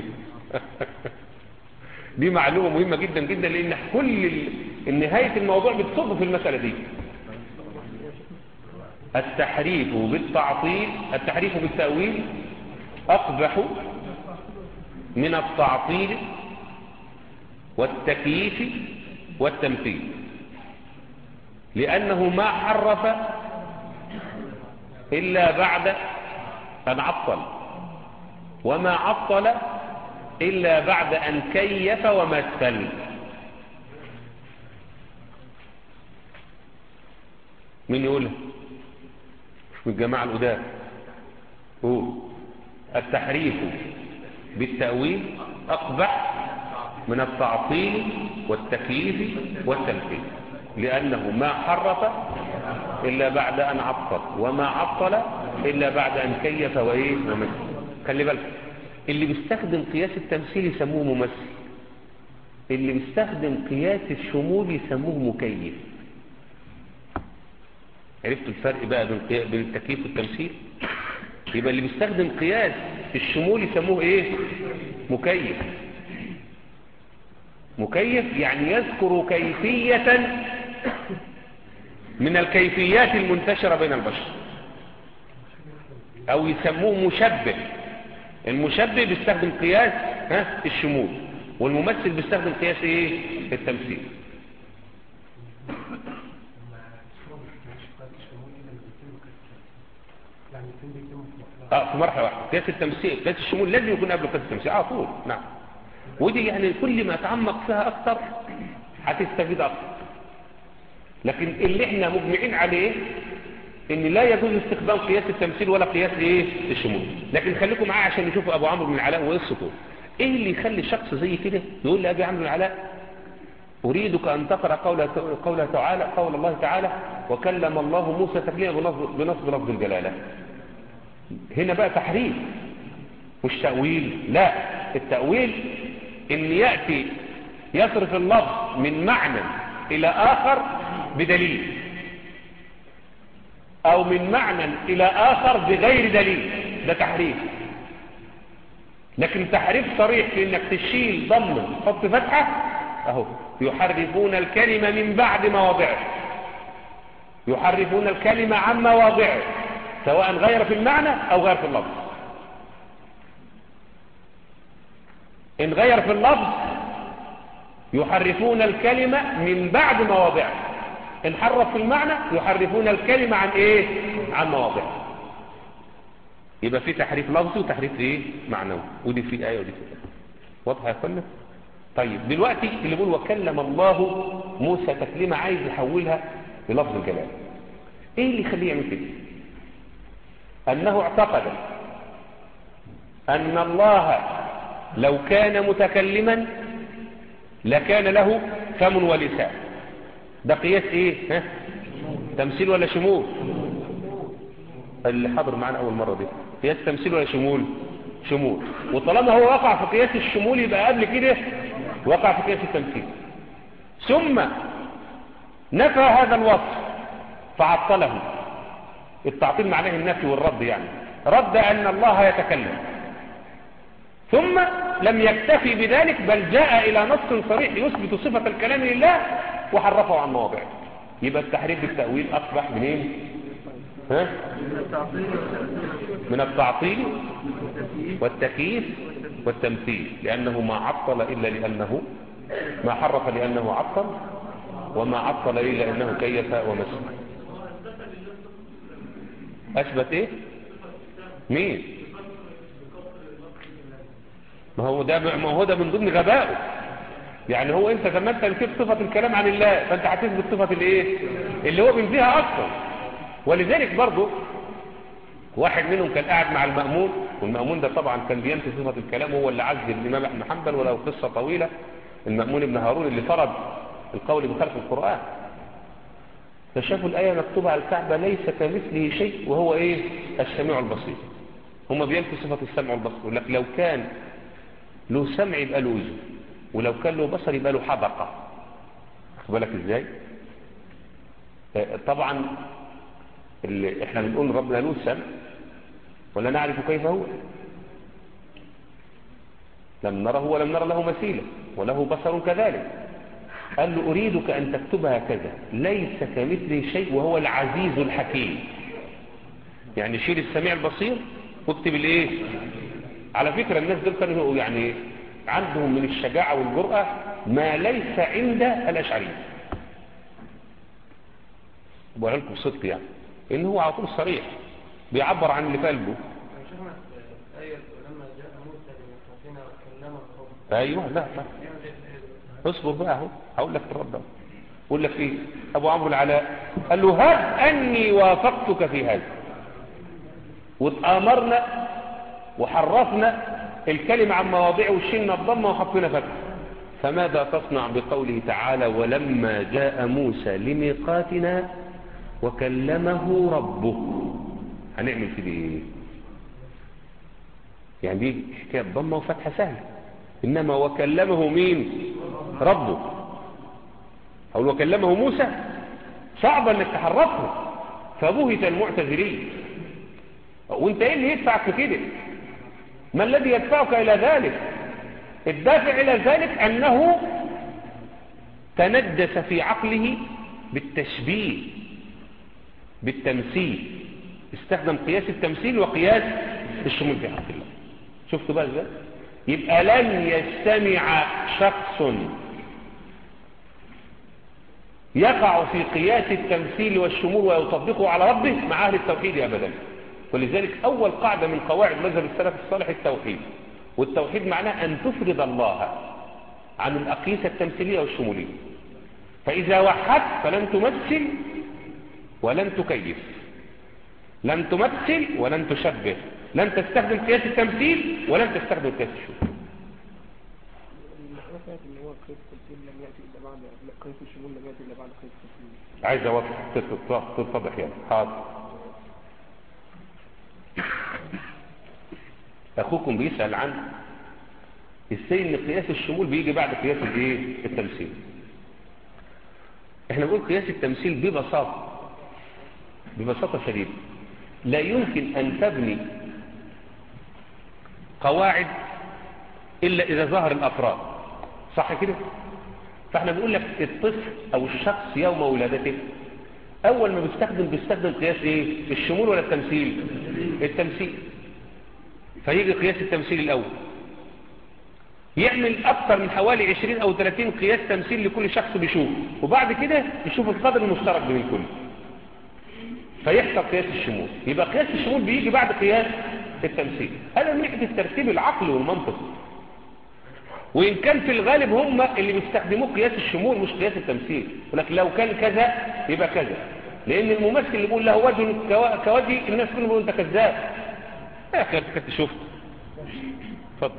دي معلومة مهمة جدا جدا، لان كل نهاية الموضوع بتصب في المسألة دي. التحريف بالتعطيل، التحريف بالتأويل أقبح من التعطيل والتكييف والتمثيل، لأنه ما حرف إلا بعد أن عطل، وما عطل إلا بعد أن كيف ومثل. مين يقولها؟ من الجماعة الأداة. هو التحريف بالتأويل أقبح من التعطيل والتكييف والتمثيل، لأنه ما حرف إلا بعد أن عطل، وما عطل إلا بعد أن كيف وإيه ومثل. خلي بالك، اللي بيستخدم قياس التمثيل يسموه ممثل، اللي بيستخدم قياس الشمول يسموه مكيف. عرفتوا الفرق بقى بين التكييف والتمثيل؟ يبقى اللي بيستخدم قياس الشمول يسموه ايه؟ مكيف. مكيف يعني يذكر كيفية من الكيفيات المنتشرة بين البشر، او يسموه مشبه. المشبه بيستخدم قياس ها الشمول، والممثل بيستخدم قياس ايه؟ التمثيل. اه في مرحله واحده. قياس التمثيل قياس الشمول لازم يكون قبل قياس التمثيل على طول. نعم. ودي يعني كل ما تعمق فيها اكثر هتستفيد اكثر. لكن اللي احنا مجمعين عليه ان لا يجوز استخدام قياس التمثيل ولا قياس ايه الشمول. لكن خليكم معايا عشان نشوف ابو عمرو بن العلاء وقصته ايه اللي يخلي شخص زي كده يقول لابي عمرو بن العلاء اريدك ان تقرا قوله قوله تعالى قول الله تعالى وكلم الله موسى تكليما بنصب بنصب لفظ الجلاله. هنا بقى تحريف مش تأويل. لا، التأويل ان يأتي يصرف اللفظ من معنى الى اخر بدليل، او من معنى الى اخر بغير دليل، ده تحريف. لكن تحريف صريح في انك تشيل ضم تحط فتحة، اهو يحرفون الكلمة من بعد مواضعه، يحرفون الكلمة عن مواضعه سواء غير في المعنى او غير في اللفظ. ان غير في اللفظ يحرفون الكلمة من بعد مواضعه، ان حرف في المعنى يحرفون الكلمة عن ايه؟ عن مواضعه. يبقى في تحريف لفظي وتحريف ايه؟ معنوي. ودي في آية ودي في آية. واضحة يا فندم؟ طيب دلوقتي اللي بيقول وكلم الله موسى تكليما عايز يحولها للفظ الجلال. ايه اللي يخليه يعمل كده؟ انه اعتقد ان الله لو كان متكلما لكان له فم ولسان. ده قياس ايه؟ ها؟ تمثيل ولا شمول؟ اللي حضر معنا اول مرة دي قياس تمثيل ولا شمول؟ شمول. وطالما هو وقع في قياس الشمول يبقى قبل كده وقع في قياس التمثيل، ثم نفى هذا الوصف فعطله. التعطيل معناه النفي والرد، يعني رد ان الله يتكلم، ثم لم يكتفي بذلك بل جاء الى نص صريح يثبت صفة الكلام لله وحرفه عن مواضعه. يبقى التحريف بالتأويل اصبح منين؟ ها؟ من التعطيل والتكييف والتمثيل، لأنه ما عطل إلا لأنه ما حرف لأنه عطل، وما عطل ليه لأنه كيف ومثل. أثبت إيه؟ مين؟ ما هو ده ما هو ده من ضمن غبائه. يعني هو انت لما انت نسيت صفة الكلام عن الله فانت هتثبت صفة الايه اللي هو بينفيها اصلا. ولذلك برضه واحد منهم كان قاعد مع المأمون، والمأمون ده طبعا كان بينفي صفة الكلام، وهو اللي عزل الامام احمد بن حنبل، وله قصة طويلة. المأمون بن هارون اللي فرض القول بخلق القرآن، فشافوا الآية مكتوبة على الكعبة ليس كمثله شيء وهو ايه السميع البصير. هم بينفوا صفة السمع والبصر، يقول لك لو كان له سمع يبقى له اذن، ولو كان له بصر يبقى له حدقة. خد بالك ازاي؟ طبعا اللي احنا بنقول ربنا له سمع ولا نعرف كيف هو، لم نره ولم نر له مثيلا، وله بصر كذلك. قال له اريدك ان تكتبها كذا ليس كمثله شيء وهو العزيز الحكيم. يعني شيل السميع البصير واكتب الايه. على فكرة الناس دول كانوا يعني عندهم من الشجاعة والجرأة ما ليس عند الأشعرية. بقول لكم صدق يعني إن هو على طول صريح بيعبر عن اللي في قلبه. أيوه لا لا اصبر بقى اهو هقول لك الرد. اقول لك ايه ابو عمرو العلاء قال له هب اني وافقتك في هذا، واتآمرنا وحرفنا الكلمة عن مواضيع وشلنا الضمة وحطينا فتح. فماذا تصنع بقوله تعالى ولما جاء موسى لميقاتنا وكلمه ربه؟ هنعمل في ايه؟ يعني دي حكاية ضمة وفتحة سهلة، انما وكلمه مين؟ ربه. او وكلمه موسى صعب انك تحرفه، فبهت المعتذرين. وانت ايه اللي يدفعك في كده؟ ما الذي يدفعك الى ذلك؟ الدافع الى ذلك انه تندس في عقله بالتشبيه بالتمثيل، استخدم قياس التمثيل وقياس الشمول في حق الله. شفتوا بقى ازاي؟ يبقى لن يجتمع شخص يقع في قياس التمثيل والشمول ويطبقه على ربه مع اهل التوحيد ابدا. ولذلك أول قاعدة من قواعد مذهب السلف الصالح التوحيد، والتوحيد معناه أن تفرض الله عن الأقيسة التمثيلية والشمولية. فإذا وحدت فلن تمثل ولن تكيف، لن تمثل ولن تشبه، لن تستخدم قياس التمثيل ولن تستخدم قياس الشمول. عايز أوضح تتضح يعني. حاضر. اخوكم بيسأل عن ازاي ان قياس الشمول بيجي بعد قياس الايه التمثيل. احنا بنقول قياس التمثيل ببساطه ببساطه شديده لا يمكن ان تبني قواعد الا اذا ظهر الافراد، صح كده؟ فاحنا بنقول لك الطفل او الشخص يوم ولادته اول ما بيستخدم بيستخدم قياس ايه؟ الشمول ولا التمثيل؟ التمثيل. فيجي قياس التمثيل الاول يعمل اكثر من حوالي عشرين او ثلاثين قياس تمثيل لكل شخص بيشوف، وبعد كده يشوف القدر المشترك بين الكل فيحصل قياس الشمول. يبقى قياس الشمول بيجي بعد قياس التمثيل. هذا من ناحيه الترتيب العقلي والمنطق، وان كان في الغالب هم اللي بيستخدموه قياس الشمول مش قياس التمثيل. ولكن لو كان كذا يبقى كذا، لان الممثل اللي بيقول له وجه كوجه الناس كلهم بيقولوا انت كذاب. يا اخي انت شفت. اتفضل.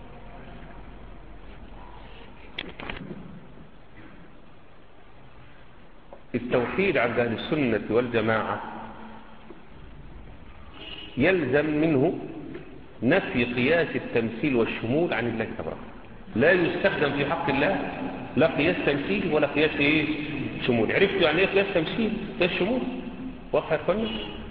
التوحيد عند اهل السنه والجماعه يلزم منه نفي قياس التمثيل والشمول عن الله تبارك. لا يستخدم في حق الله لا قياس تمثيل ولا قياس ايه شمول. عرفتوا يعني ايه قياس تمثيل قياس شمول؟ واضح يا اخوانا؟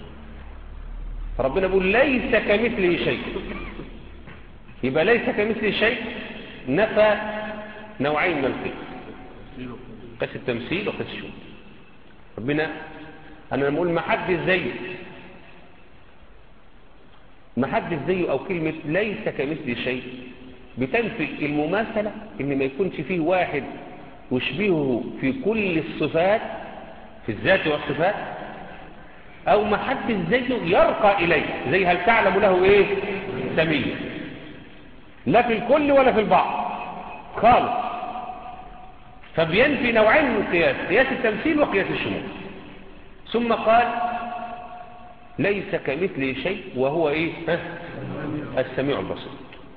ربنا بيقول ليس كمثله شيء، يبقى ليس كمثله شيء نفى نوعين من القياس، قياس التمثيل وقياس الشمول. ربنا انا لما اقول ما حدش زيه ما حدش زيه او كلمه ليس كمثله شيء بتنفي المماثلة، ان ما يكونش فيه واحد يشبهه في كل الصفات في الذات والصفات، او ما حدش زيه يرقى اليه، زي هل تعلم له ايه سمية، لا في الكل ولا في البعض خالص. فبينفي نوعين من القياس، قياس التمثيل وقياس الشمول. ثم قال ليس كمثله شيء وهو ايه ها؟ السميع البصير.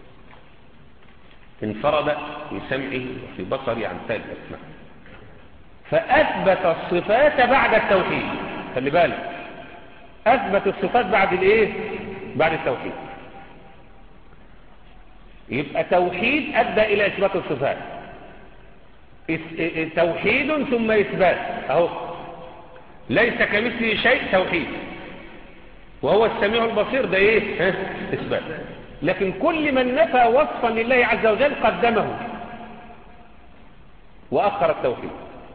انفرد في سمعه وفي بصره عن سائر الاسماء، فاثبت الصفات بعد التوحيد. خلي بالك، اثبت الصفات بعد الايه بعد التوحيد. يبقى توحيد ادى الى اثبات الصفات، توحيد ثم اثبات. اهو ليس كمثله شيء توحيد، وهو السميع البصير ده ايه ها؟ اثبات. لكن كل من نفى وصفا لله عز وجل قدمه واخر التوحيد.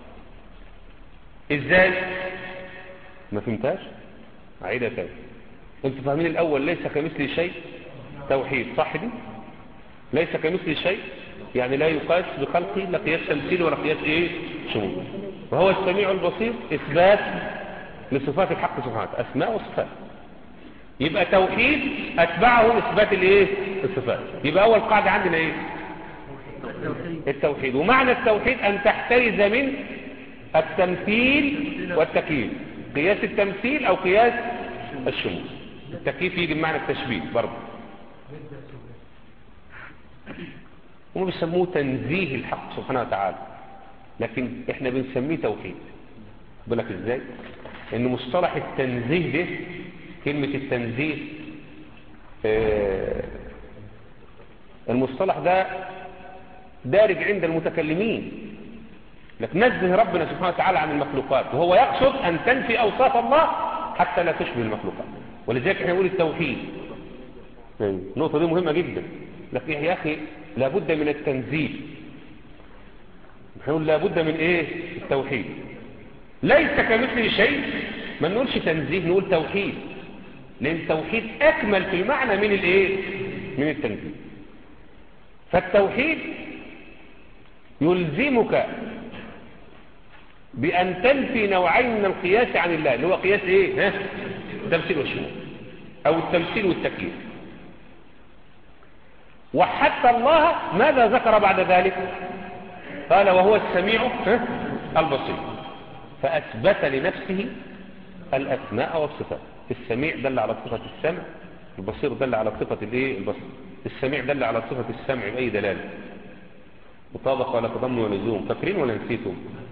ازاي؟ ما فهمتاش؟ اعيدها تاني. انتوا فاهمين الاول ليس كمثله شيء توحيد صح دي؟ ليس كمثله شيء يعني لا يقاس بخلقه، لا قياس تمثيل ولا قياس ايه شمول. وهو السميع البصير اثبات لصفات الحق سبحانه، اسماء وصفات. يبقى توحيد اتبعه اثبات الايه الصفات. يبقى اول قاعده عندنا ايه التوحيد. ومعنى التوحيد ان تحترز من التمثيل والتكييف، قياس التمثيل او قياس الشمول. التكييف يجي بمعنى التشبيه برضه، هم بيسموه تنزيه الحق سبحانه وتعالى، لكن احنا بنسميه توحيد. بالك ازاي؟ ان مصطلح التنزيه ده، كلمة التنزيه آه المصطلح ده دارج عند المتكلمين، لكن نزه ربنا سبحانه وتعالى عن المخلوقات، وهو يقصد ان تنفي اوصاف الله حتى لا تشبه المخلوقات. ولذلك احنا نقول التوحيد. النقطة دي مهمة جدا. لكن يا اخي لابد من التنزيه، نقول لابد من ايه التوحيد. ليس كمثله شيء ما نقولش تنزيه، نقول توحيد، لان التوحيد اكمل في المعنى من الايه من التنزيه. فالتوحيد يلزمك بان تنفي نوعين من القياس عن الله، اللي هو قياس ايه ها التمثيل والشمول او التمثيل والتكييف. وحتى الله ماذا ذكر بعد ذلك؟ قال وهو السميع البصير، فأثبت لنفسه الأسماء والصفات. السميع دل على صفة السمع، البصير دل على صفة الايه البصر. السميع دل على صفة السمع بأي دلالة؟ مطابقة ولا تضمن ولا لزوم؟ فاكرين ولا نسيتم؟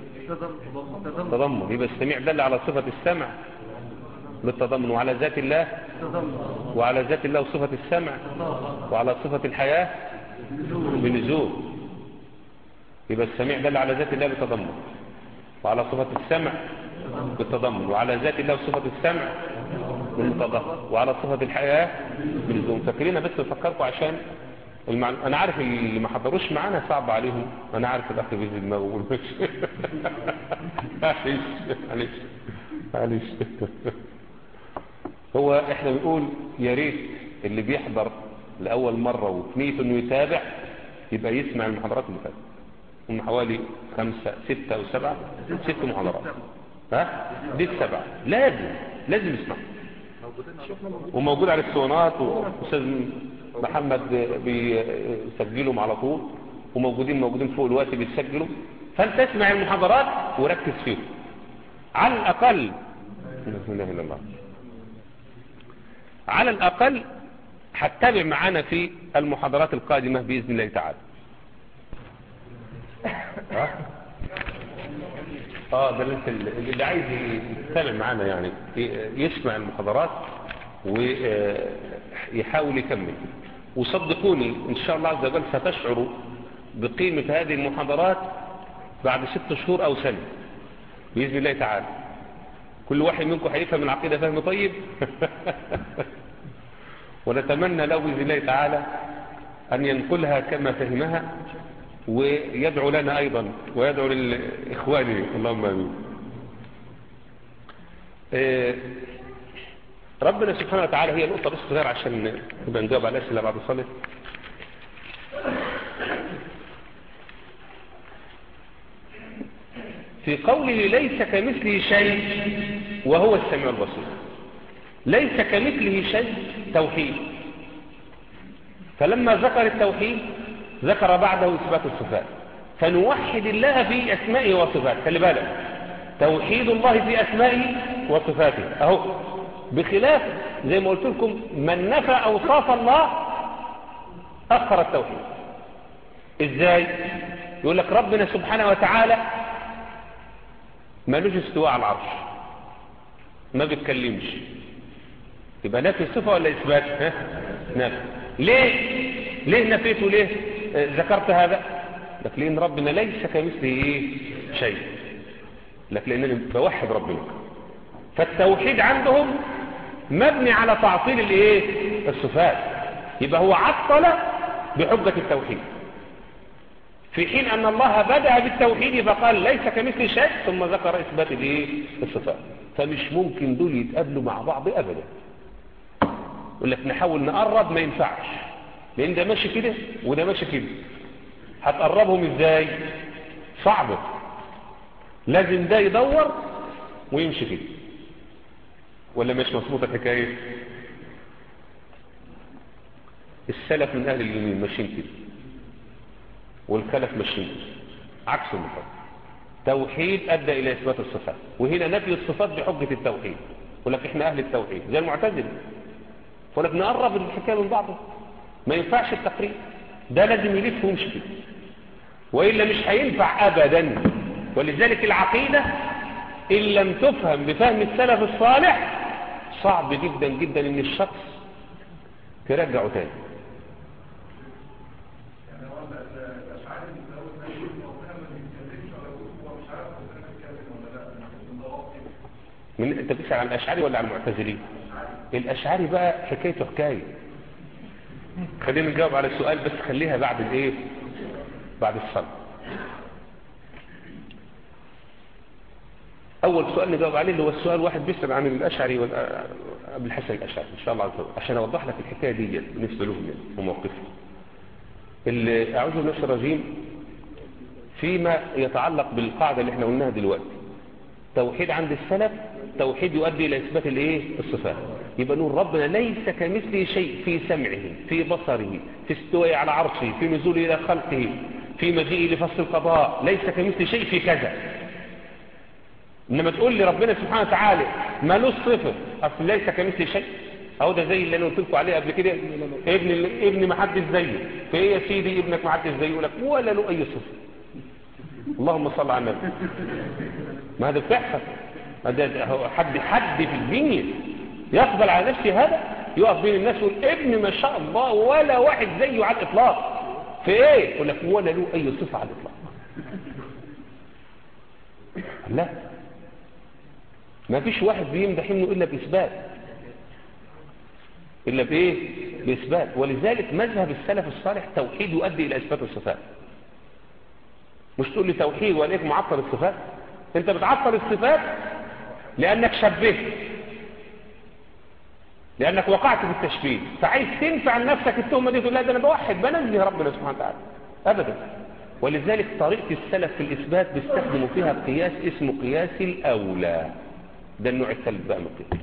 تضمن. يبقى السميع دل على صفة السمع بالتضمن، وعلى ذات الله وعلى ذات الله وصفة السمع، وعلى صفة الحياة بلزوم. يبقى السميع دل على ذات الله بالتضمن، وعلى صفة السمع بالتضمن، وعلى ذات الله وصفة السمع بالمطابقة، وعلى صفة الحياة بلزوم. فاكرين بس بفكركم عشان المعنى. انا عارف اللي ما حضروش معانا صعب عليهم، انا عارف الاخ بيزي دماغه ويقول ماشي معلش معلش معلش. هو احنا بنقول يا ريت اللي بيحضر لاول مره وفنيته انه يتابع يبقى يسمع المحاضرات اللي فاتت، هم حوالي خمسة ستة وسبعة ست محاضرات. ها دي السبعة لازم لازم يسمع، وموجود على السونات، واستاذ محمد بيسجلهم على طول، وموجودين موجودين فوق الوقت بيسجلوا. فانت اسمع المحاضرات وركز فيهم على الاقل. بسم الله الرحمن الرحيم. على الأقل هتتابع معانا في المحاضرات القادمة بإذن الله تعالى. اه ده اللي عايز يتابع معانا يعني يسمع المحاضرات ويحاول يكمل. وصدقوني إن شاء الله عز وجل ستشعروا بقيمة هذه المحاضرات بعد ست شهور أو سنة بإذن الله تعالى. كل واحد منكم هيفهم العقيدة فهم طيب ونتمنى له بإذن الله تعالى أن ينقلها كما فهمها، ويدعو لنا أيضا ويدعو لإخوانه. اللهم آمين. ربنا سبحانه وتعالى، هي نقطة بس صغيرة عشان نبقى نجاوب على الأسئلة بعد الصلاة. في قوله ليس كمثله شيء وهو السميع البصير. ليس كمثله شيء توحيد، فلما ذكر التوحيد ذكر بعده إثبات الصفات، فنوحد الله في أسمائه وصفاته. خلي بالك، توحيد الله في أسمائه وصفاته أهو، بخلاف زي ما قلت لكم من نفى أوصاف الله أخر التوحيد. إزاي؟ يقول لك ربنا سبحانه وتعالى مالوش استواء على العرش، ما بيتكلمش، يبقى نفي صفة ولا إثبات؟ ها؟ نفي. ليه؟ ليه نفيته؟ ليه آه ذكرت هذا؟ لك لأن ربنا ليس كمثله إيه؟ شيء. لك لأنني بوحد ربنا، فالتوحيد عندهم مبني على تعطيل الإيه؟ الصفات، يبقى هو عطل بحجة التوحيد، في حين أن الله بدأ بالتوحيد فقال ليس كمثل شيء ثم ذكر إثبات الإيه؟ الصفات. فمش ممكن دول يتقابلوا مع بعض أبدا. يقول لك نحاول نقرب، ما ينفعش، لأن ده ماشي كده وده ماشي كده، هتقربهم إزاي؟ صعبة، لازم ده يدور ويمشي كده. ولا مش مظبوطة الحكاية؟ السلف من أهل اليمين ماشيين كده، والخلف ماشيين كده، عكس المفروض. توحيد أدى إلى إثبات الصفات، وهنا نفي الصفات بحجة التوحيد. يقول لك إحنا أهل التوحيد زي المعتزلة، يقول لك نقرب الحكاية من بعضها، ما ينفعش التقريب، ده لازم يلف ويمشي كده، وإلا مش هينفع أبدا. ولذلك العقيدة إن لم تفهم بفهم السلف الصالح صعب جدا جدا إن الشخص ترجعه تاني. من انت بتسأل عن الاشعري ولا عن المعتزلين؟ الاشعري بقى حكايته حكايه. خلينا نجاوب على السؤال بس خليها بعد الايه؟ بعد الصلاه. اول سؤال نجاوب عليه اللي هو السؤال واحد بيسأل عن الاشعري وابن الحسن الاشعري ان شاء الله عز وجل، عشان اوضح لك الحكايه دي بالنسبه لهم يعني وموقفهم. اللي اعوذ بالله من الرجيم فيما يتعلق بالقاعده اللي احنا قلناها دلوقتي، توحيد عند السلف توحيد يؤدي الى اثبات الايه؟ الصفات. يبقى نقول ربنا ليس كمثله شيء في سمعه، في بصره، في استوائه على عرشه، في نزوله الى خلقه، في مجيئه لفصل القضاء، ليس كمثله شيء في كذا. انما تقول لي ربنا سبحانه وتعالى مالوش صفه، اصل ليس كمثله شيء، اهو ده زي اللي انا قلت لكم عليه قبل كده، ابن ابن ما حدش زيه، في ايه يا سيدي ابنك ما حدش زيه؟ يقول لك ولا له اي صفه. اللهم صل على النبي. ما هذا بتحصل، حد حد في الدنيا يقبل على نفسه هذا، يقف بين الناس يقول ابن ما شاء الله ولا واحد زيه على الاطلاق، في ايه؟ يقول لك ولا له اي صفه على الاطلاق. لا، ما فيش واحد بيمدح ابنه الا باثبات، الا بايه؟ باثبات. ولذلك مذهب السلف الصالح توحيد يؤدي الى اثبات الصفات. مش تقول لي توحيد وليك معطل الصفات، انت بتعطل الصفات لانك شبهت، لانك وقعت في التشبيه، فعايز تنفع لنفسك التهمه دي، تقول لا ده انا بوحد بنزه ربنا سبحانه وتعالى ابدا. ولذلك طريقه السلف في الاثبات بيستخدموا فيها قياس اسمه قياس الاولى، ده النوع الثالث بقى من القياس.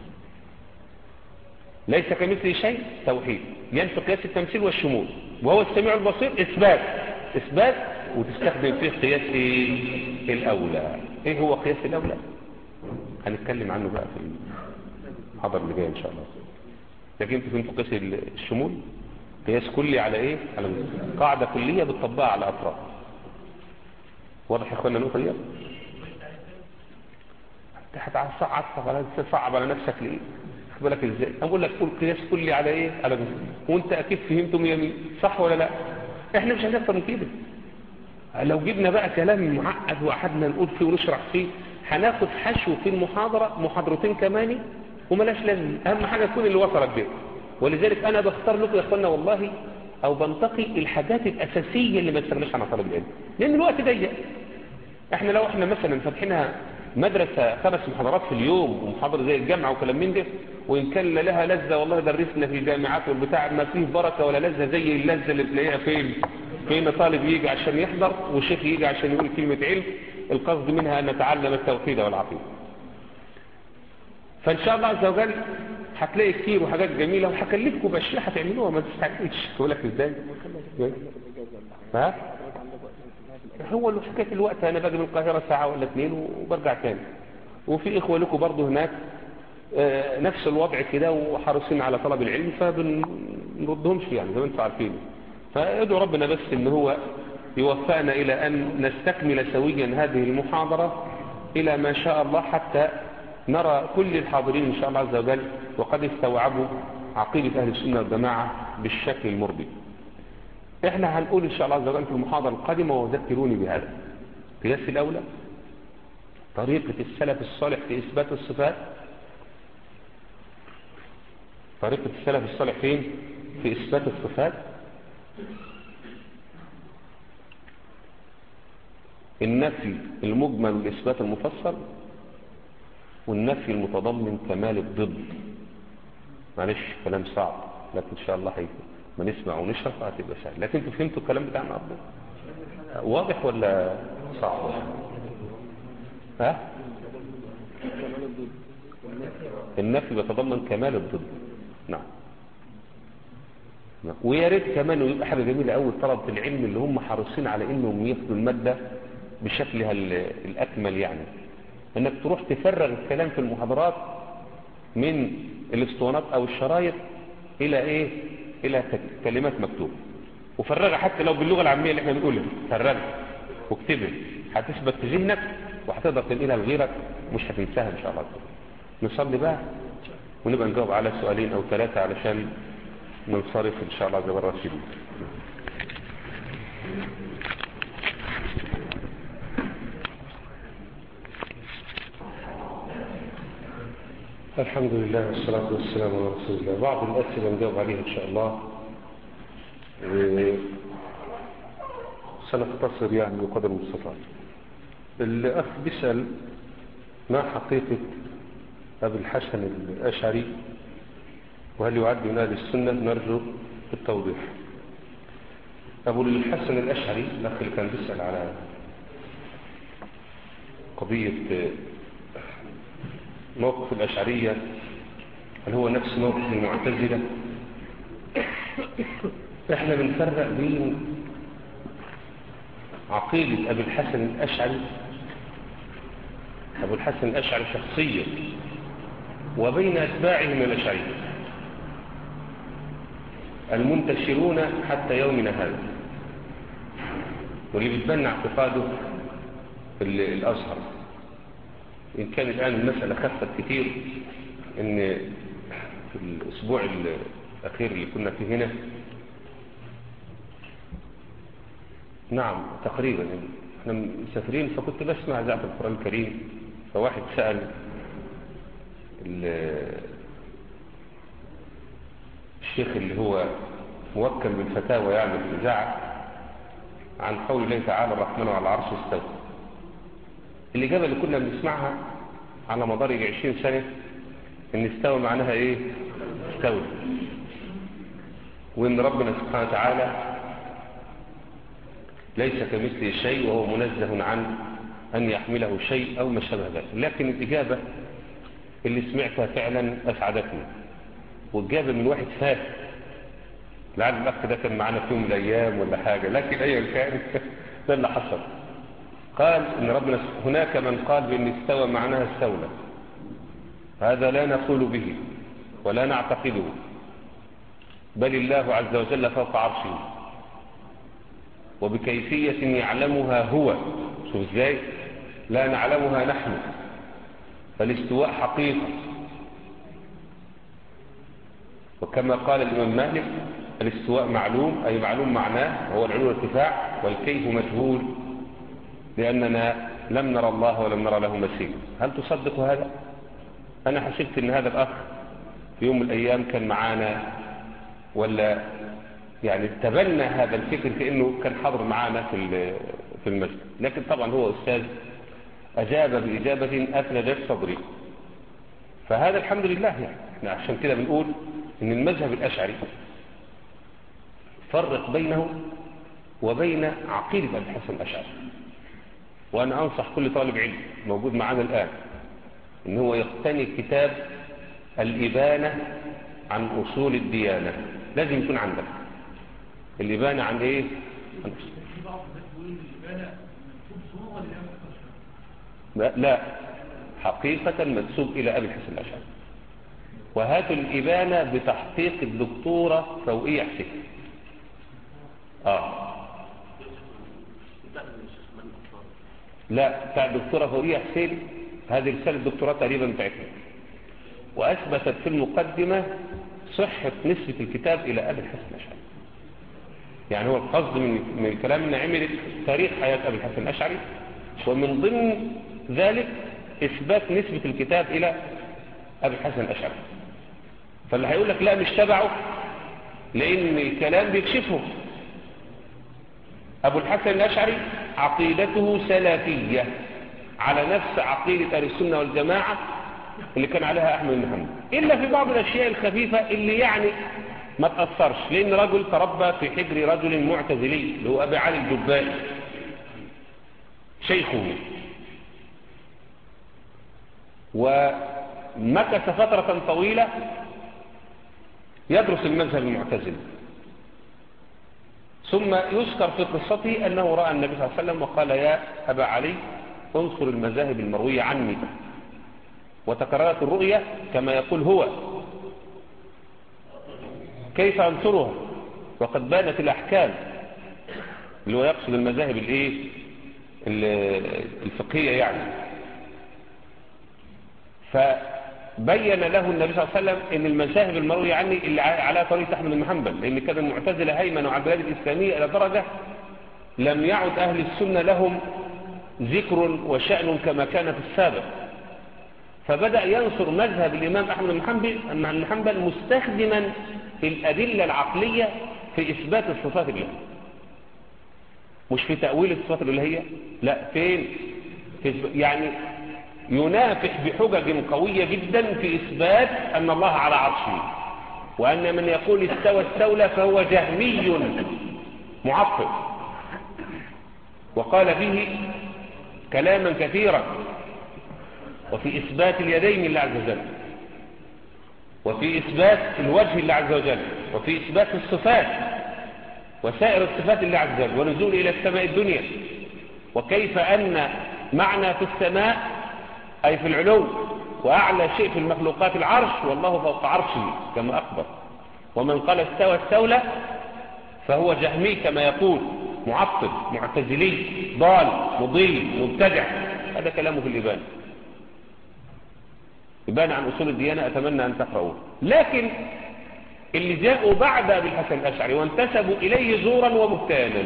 ليس كمثله شيء توحيد ينفي قياس التمثيل والشمول، وهو السميع البصير اثبات اثبات وتستخدم فيه قياس ايه؟ الاولى. ايه هو قياس الاولى؟ هنتكلم عنه بقى في المحاضره اللي جايه ان شاء الله. لكن انتوا فهمتوا قياس الشمول؟ قياس كلي على ايه؟ على قاعده كليه بتطبقها على اطراف. واضح يا اخوانا النقطه دي؟ هتصعب على تصعب على نفسك ليه؟ خد بالك ازاي؟ اقول لك قول قياس كلي على ايه؟ على جزء، وانت اكيد فهمتم يمين، صح ولا لا؟ احنا مش هنقدر من كده. لو جبنا بقى كلام معقد وقعدنا نقول فيه ونشرح فيه هناخد حشو في المحاضره محاضرتين كمان وملاش لازم. اهم حاجه تكون اللي وصلك بيه. ولذلك انا بختار لكم يا اخوانا والله او بنتقي الحاجات الاساسيه اللي ما تستغناش عنها طالب العلم، لان الوقت ضيق. احنا لو احنا مثلا فاتحينها مدرسه خمس محاضرات في اليوم ومحاضره زي الجامعه وكلام من ده، وان كان لها لذه والله درسنا في الجامعات والبتاع ما فيه بركه ولا لذه زي اللذه اللي بتلاقيها فين؟ فين طالب يجي عشان يحضر وشيخ يجي عشان يقول كلمه علم، القصد منها أن نتعلم التوحيد والعقيدة. فإن شاء الله عز وجل هتلاقي كتير وحاجات جميلة، وهكلفكم بأشياء هتعملوها ما تستعجلش. تقول لك ازاي؟ ها؟ هو اللي حكاية الوقت، أنا باجي من القاهرة ساعة ولا اثنين وبرجع تاني، وفي إخوة لكم برضه هناك آه نفس الوضع كده وحريصين على طلب العلم، فبنردهمش يعني زي ما انتم عارفين. فادعوا ربنا بس إن هو يوفقنا إلى أن نستكمل سويا هذه المحاضرة إلى ما شاء الله، حتى نرى كل الحاضرين إن شاء الله عز وجل وقد استوعبوا عقيدة أهل السنة والجماعة بالشكل المرضي. احنا هنقول إن شاء الله عز وجل في المحاضرة القادمة، وذكروني بهذا قياس الأولى، طريقة السلف الصالح في إثبات الصفات. طريقة السلف الصالح فين؟ في إثبات الصفات. النفي المجمل والإثبات المفصل، والنفي المتضمن كمال الضد. معلش كلام صعب، لكن إن شاء الله هيكون ما نسمع ونشرح هتبقى سهل. لكن انتوا فهمتوا الكلام بتاعنا أرضه؟ واضح ولا صعب؟ ها؟ النفي بيتضمن كمال الضد. نعم. ويا ريت كمان يبقى حاجه جميله قوي طلبه العلم اللي هم حريصين على انهم ياخدوا الماده بشكلها الاكمل، يعني انك تروح تفرغ الكلام في المحاضرات من الاسطوانات او الشرايط الى ايه؟ الى كلمات مكتوبه، وفرغها حتى لو باللغه العاميه اللي احنا بنقولها، فرغها واكتبها، هتثبت في ذهنك وهتقدر تنقلها لغيرك، مش هتنساها ان شاء الله. نصلي بقى ونبقى نجاوب على سؤالين او ثلاثه علشان ننصرف ان شاء الله عز وجل راشدين. الحمد لله والصلاة والسلام على رسول الله. بعض الأسئلة نجاوب عليها إن شاء الله، سنختصر يعني بقدر المستطاع. الأخ بيسأل ما حقيقة أبي الحسن الأشعري، وهل يعد من أهل السنة؟ نرجو التوضيح. أبو الحسن الأشعري الأخ اللي كان بيسأل على قضية موقف الأشعرية، هل هو نفس موقف المعتزلة؟ احنا بنفرق بين عقيدة أبي الحسن الأشعري، أبو الحسن الأشعري شخصيا، وبين أتباعه من الأشعرية المنتشرون حتى يومنا هذا، واللي بيتبنى اعتقاده في الأزهر. إن كان الآن المسألة خفت كتير، إن في الأسبوع الأخير اللي كنا فيه هنا، نعم تقريبا احنا مسافرين، فكنت بسمع إذاعة القرآن الكريم، فواحد سأل الشيخ اللي هو موكل بالفتاوى يعني في الإذاعة عن قول الله تعالى الرحمن على العرش استوى. الإجابة اللي كنا بنسمعها على مدار عشرين سنة إن استوى معناها إيه؟ استوى، وإن ربنا سبحانه وتعالى ليس كمثله شيء وهو منزه عن أن يحمله شيء أو ما شابه ذلك. لكن الإجابة اللي سمعتها فعلا أسعدتني، والإجابة من واحد فاهم، لعل الأخ ده كان معنا في يوم من الأيام ولا حاجة، لكن أيا كان ده اللي حصل. قال إن ربنا هناك من قال بأن استوى معناها استولى، هذا لا نقول به ولا نعتقده، بل الله عز وجل فوق عرشه وبكيفية يعلمها هو. شوف ازاي؟ لا نعلمها نحن، فالاستواء حقيقة. وكما قال الإمام مالك الاستواء معلوم، أي معلوم معناه هو العلو والارتفاع، والكيف مجهول لأننا لم نرى الله ولم نرى له مثيل. هل تصدق هذا؟ أنا حسبت أن هذا الأخ في يوم من الأيام كان معانا، ولا يعني تبنى هذا الفكر كأنه كان حاضر معانا في في المسجد، لكن طبعا هو أستاذ أجاب بإجابة أفلجت صدري. فهذا الحمد لله يعني. احنا عشان كده بنقول إن المذهب الأشعري فرق بينه وبين عقيدة أبي الحسن الأشعري. وأنا أنصح كل طالب علم موجود معنا الآن إن هو يقتني كتاب الإبانة عن أصول الديانة. لازم يكون عندك الإبانة عن إيه؟ عن لا, لا حقيقة منسوب إلى أبي الحسن الأشعري. وهاتوا الإبانة بتحقيق الدكتورة فوقية حسين. آه لا بتاع الدكتورة فوقية حسين، هذه رسالة الدكتوراه تقريبا بتاعتها، وأثبتت في المقدمة صحة نسبة الكتاب إلى أبي الحسن الأشعري. يعني هو القصد من, من الكلام إن عملت تاريخ حياة أبي الحسن الأشعري، ومن ضمن ذلك إثبات نسبة الكتاب إلى أبي الحسن الأشعري. فاللي هيقول لك لا مش تبعه لأن الكلام بيكشفه. أبو الحسن الأشعري عقيدته سلفية على نفس عقيدة أهل السنة والجماعة اللي كان عليها أحمد بن حنبل، إلا في بعض الأشياء الخفيفة اللي يعني ما تأثرش، لأن رجل تربى في حجر رجل معتزلي اللي هو أبي علي الجبائي شيخه، ومكث فترة طويلة يدرس المذهب المعتزلي. ثم يذكر في قصته أنه رأى النبي صلى الله عليه وسلم وقال يا أبا علي انصر المذاهب المروية عني، وتكررت الرؤية كما يقول هو. كيف أنصرها وقد بانت الأحكام؟ اللي هو يقصد المذاهب الايه الفقهية يعني. فبين له النبي صلى الله عليه وسلم ان المذاهب المروية عني اللي على طريقة أحمد بن حنبل، لأن كان المعتزلة هيمنوا على البلاد الإسلامية إلى درجة لم يعد أهل السنة لهم ذكر وشأن كما كان في السابق. فبدأ ينصر مذهب الإمام أحمد بن حنبل مستخدما الأدلة العقلية في إثبات الصفات الإلهية، مش في تأويل الصفات الإلهية، لا فين في يعني ينافح بحجج قوية جدا في إثبات أن الله على عرشه، وأن من يقول استوى استولى فهو جهمي معطل، وقال فيه كلاما كثيرا، وفي إثبات اليدين لله عز وجل، وفي إثبات الوجه لله عز وجل، وفي إثبات الصفات وسائر الصفات لله عز وجل، ونزول إلى السماء الدنيا، وكيف أن معنى في السماء أي في العلو، وأعلى شيء في المخلوقات العرش، والله فوق عرشه كما أخبر. ومن قال استوى استولى فهو جهمي كما يقول، معطل معتزلي ضال مضل مبتدع. هذا كلامه في الإبانة، إبانة عن أصول الديانة، أتمنى أن تقرأوه. لكن اللي جاءوا بعد أبي الحسن الأشعري وانتسبوا إليه زورا وبهتانا،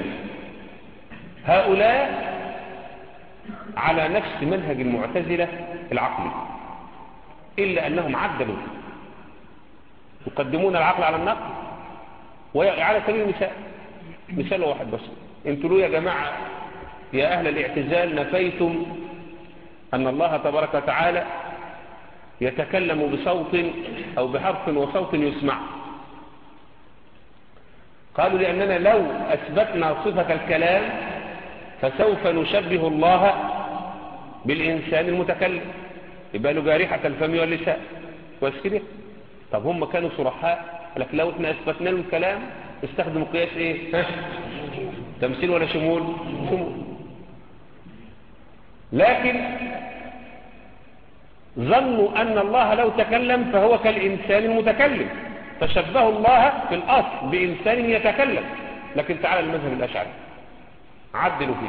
هؤلاء على نفس منهج المعتزلة العقلي، إلا أنهم عدلوا يقدمون العقل على النقل. وعلى سبيل المثال مثال واحد بس، انتوا له يا جماعة يا أهل الاعتزال نفيتم أن الله تبارك وتعالى يتكلم بصوت أو بحرف وصوت يسمع. قالوا لأننا لو أثبتنا صفة الكلام فسوف نشبه الله بالإنسان المتكلم، يبقى له جارحة الفم واللسان واسكده. طب هم كانوا صرحاء، لك لو احنا أثبتنا له الكلام استخدموا قياس ايه؟ تمثيل ولا شمول؟ شمول. لكن ظنوا أن الله لو تكلم فهو كالإنسان المتكلم، فشبهوا الله في الأصل بإنسان يتكلم. لكن تعالى المذهب الأشعري عدلوا فيه.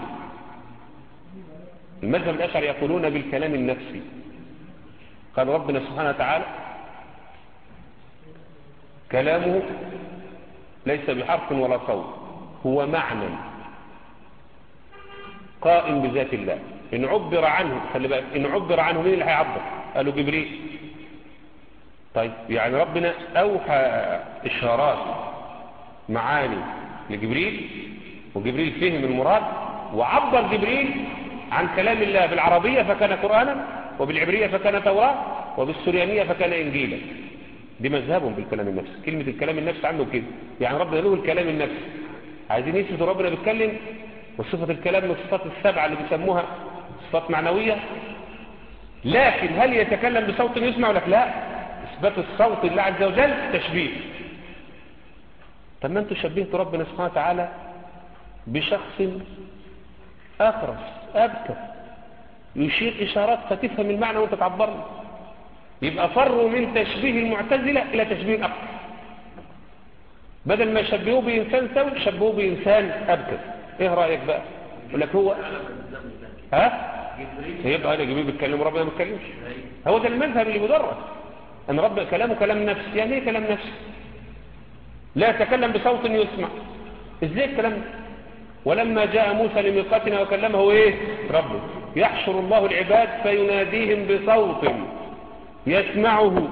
المذهب الأشعري يقولون بالكلام النفسي. قال ربنا سبحانه وتعالى كلامه ليس بحرف ولا صوت، هو معنى قائم بذات الله. إن عبر عنه، خلي بالك، إن عبر عنه مين اللي هيعبر؟ قالوا جبريل. طيب يعني ربنا أوحى إشارات معاني لجبريل، وجبريل فهم المراد وعبر جبريل عن كلام الله بالعربية فكان قرآنا، وبالعبرية فكان توراة، وبالسريانية فكان إنجيلا. دي مذهبهم بالكلام النفسي. كلمة الكلام النفسي عنده كده، يعني ربنا له الكلام النفسي. عايزين يثبتوا ربنا بيتكلم، وصفة الكلام من الصفات السبعة اللي بيسموها صفات معنوية، لكن هل يتكلم بصوت يسمع لك؟ لا، إثبات الصوت لله عز وجل تشبيه. طب ما انتوا شبهتوا ربنا سبحانه وتعالى بشخص أخرس أبكر يشير إشارات فتفهم المعنى وانت تعبرنا. يبقى فروا من تشبيه المعتزلة إلى تشبيه أكثر، بدل ما يشبهوه بإنسان سوي شبهوه بإنسان أبكر. إيه رأيك بقى؟ يقول لك هو ها؟ يبقى أنا جبريل بيتكلم وربنا ما بيتكلمش. هو ده المذهب اللي بيدرس، أن رب كلامه كلام نفس. يعني إيه كلام نفس؟ لا يتكلم بصوت يسمع. إزاي الكلام ده؟ ولما جاء موسى لميقاتنا وكلمه إيه؟ ربه. يحشر الله العباد فيناديهم بصوت يسمعه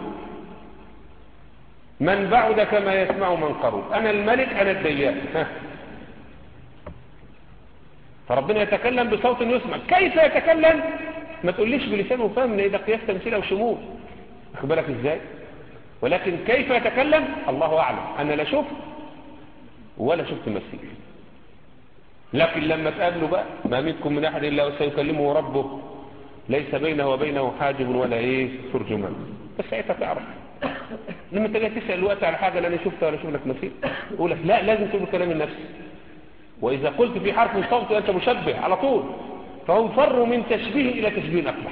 من بعد كما يسمع من قرب. أنا الملك أنا الديان. فربنا يتكلم بصوت يسمع. كيف يتكلم؟ ما تقوليش بلسانه فهم، ان ده قياس تمثيل او شمول، واخد بالك ازاي؟ ولكن كيف يتكلم الله اعلم. انا لا شفت ولا شفت مثيل، لكن لما تقابله بقى ما منكم من احد الا وسيكلمه ربه ليس بينه وبينه حاجب ولا ايه ترجمان. بس ساعتها تعرف. لما تجي تسال الوقت على حاجه لا انا شفتها ولا شوف لك مثيل، يقول لك لا لازم تقول الكلام النفسي. وإذا قلت في حرف من صوت أنت مشبه على طول. فهم فروا من تشبيه إلى تشبيه أقبح.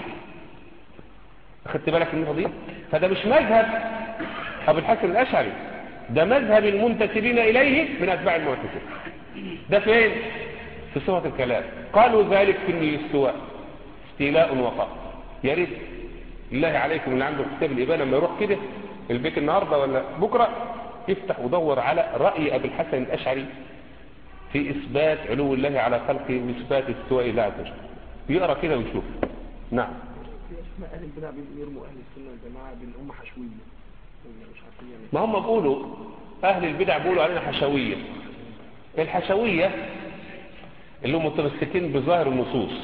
أخذت بالك من القضية؟ فده مش مذهب أبو الحسن الأشعري، ده مذهب المنتسبين إليه من أتباع المعتزلة. ده فين؟ في صفة الكلام. قالوا ذلك في الاستواء استيلاء وقع. يا ريت الله عليكم اللي عنده كتاب الإبانة لما يروح كده البيت النهاردة ولا بكرة يفتح ودور على رأي أبو الحسن الأشعري في إثبات علو الله على خلقه وإثبات استواء الله عز وجل. يقرأ كده ويشوف. نعم. في اسماء أهل البدع بيرموا أهل السنة والجماعة بالأمة حشوية. مش عارفين يعني. ما هم بيقولوا أهل البدع بيقولوا علينا حشوية. الحشوية اللي هم متمسكين بظاهر النصوص،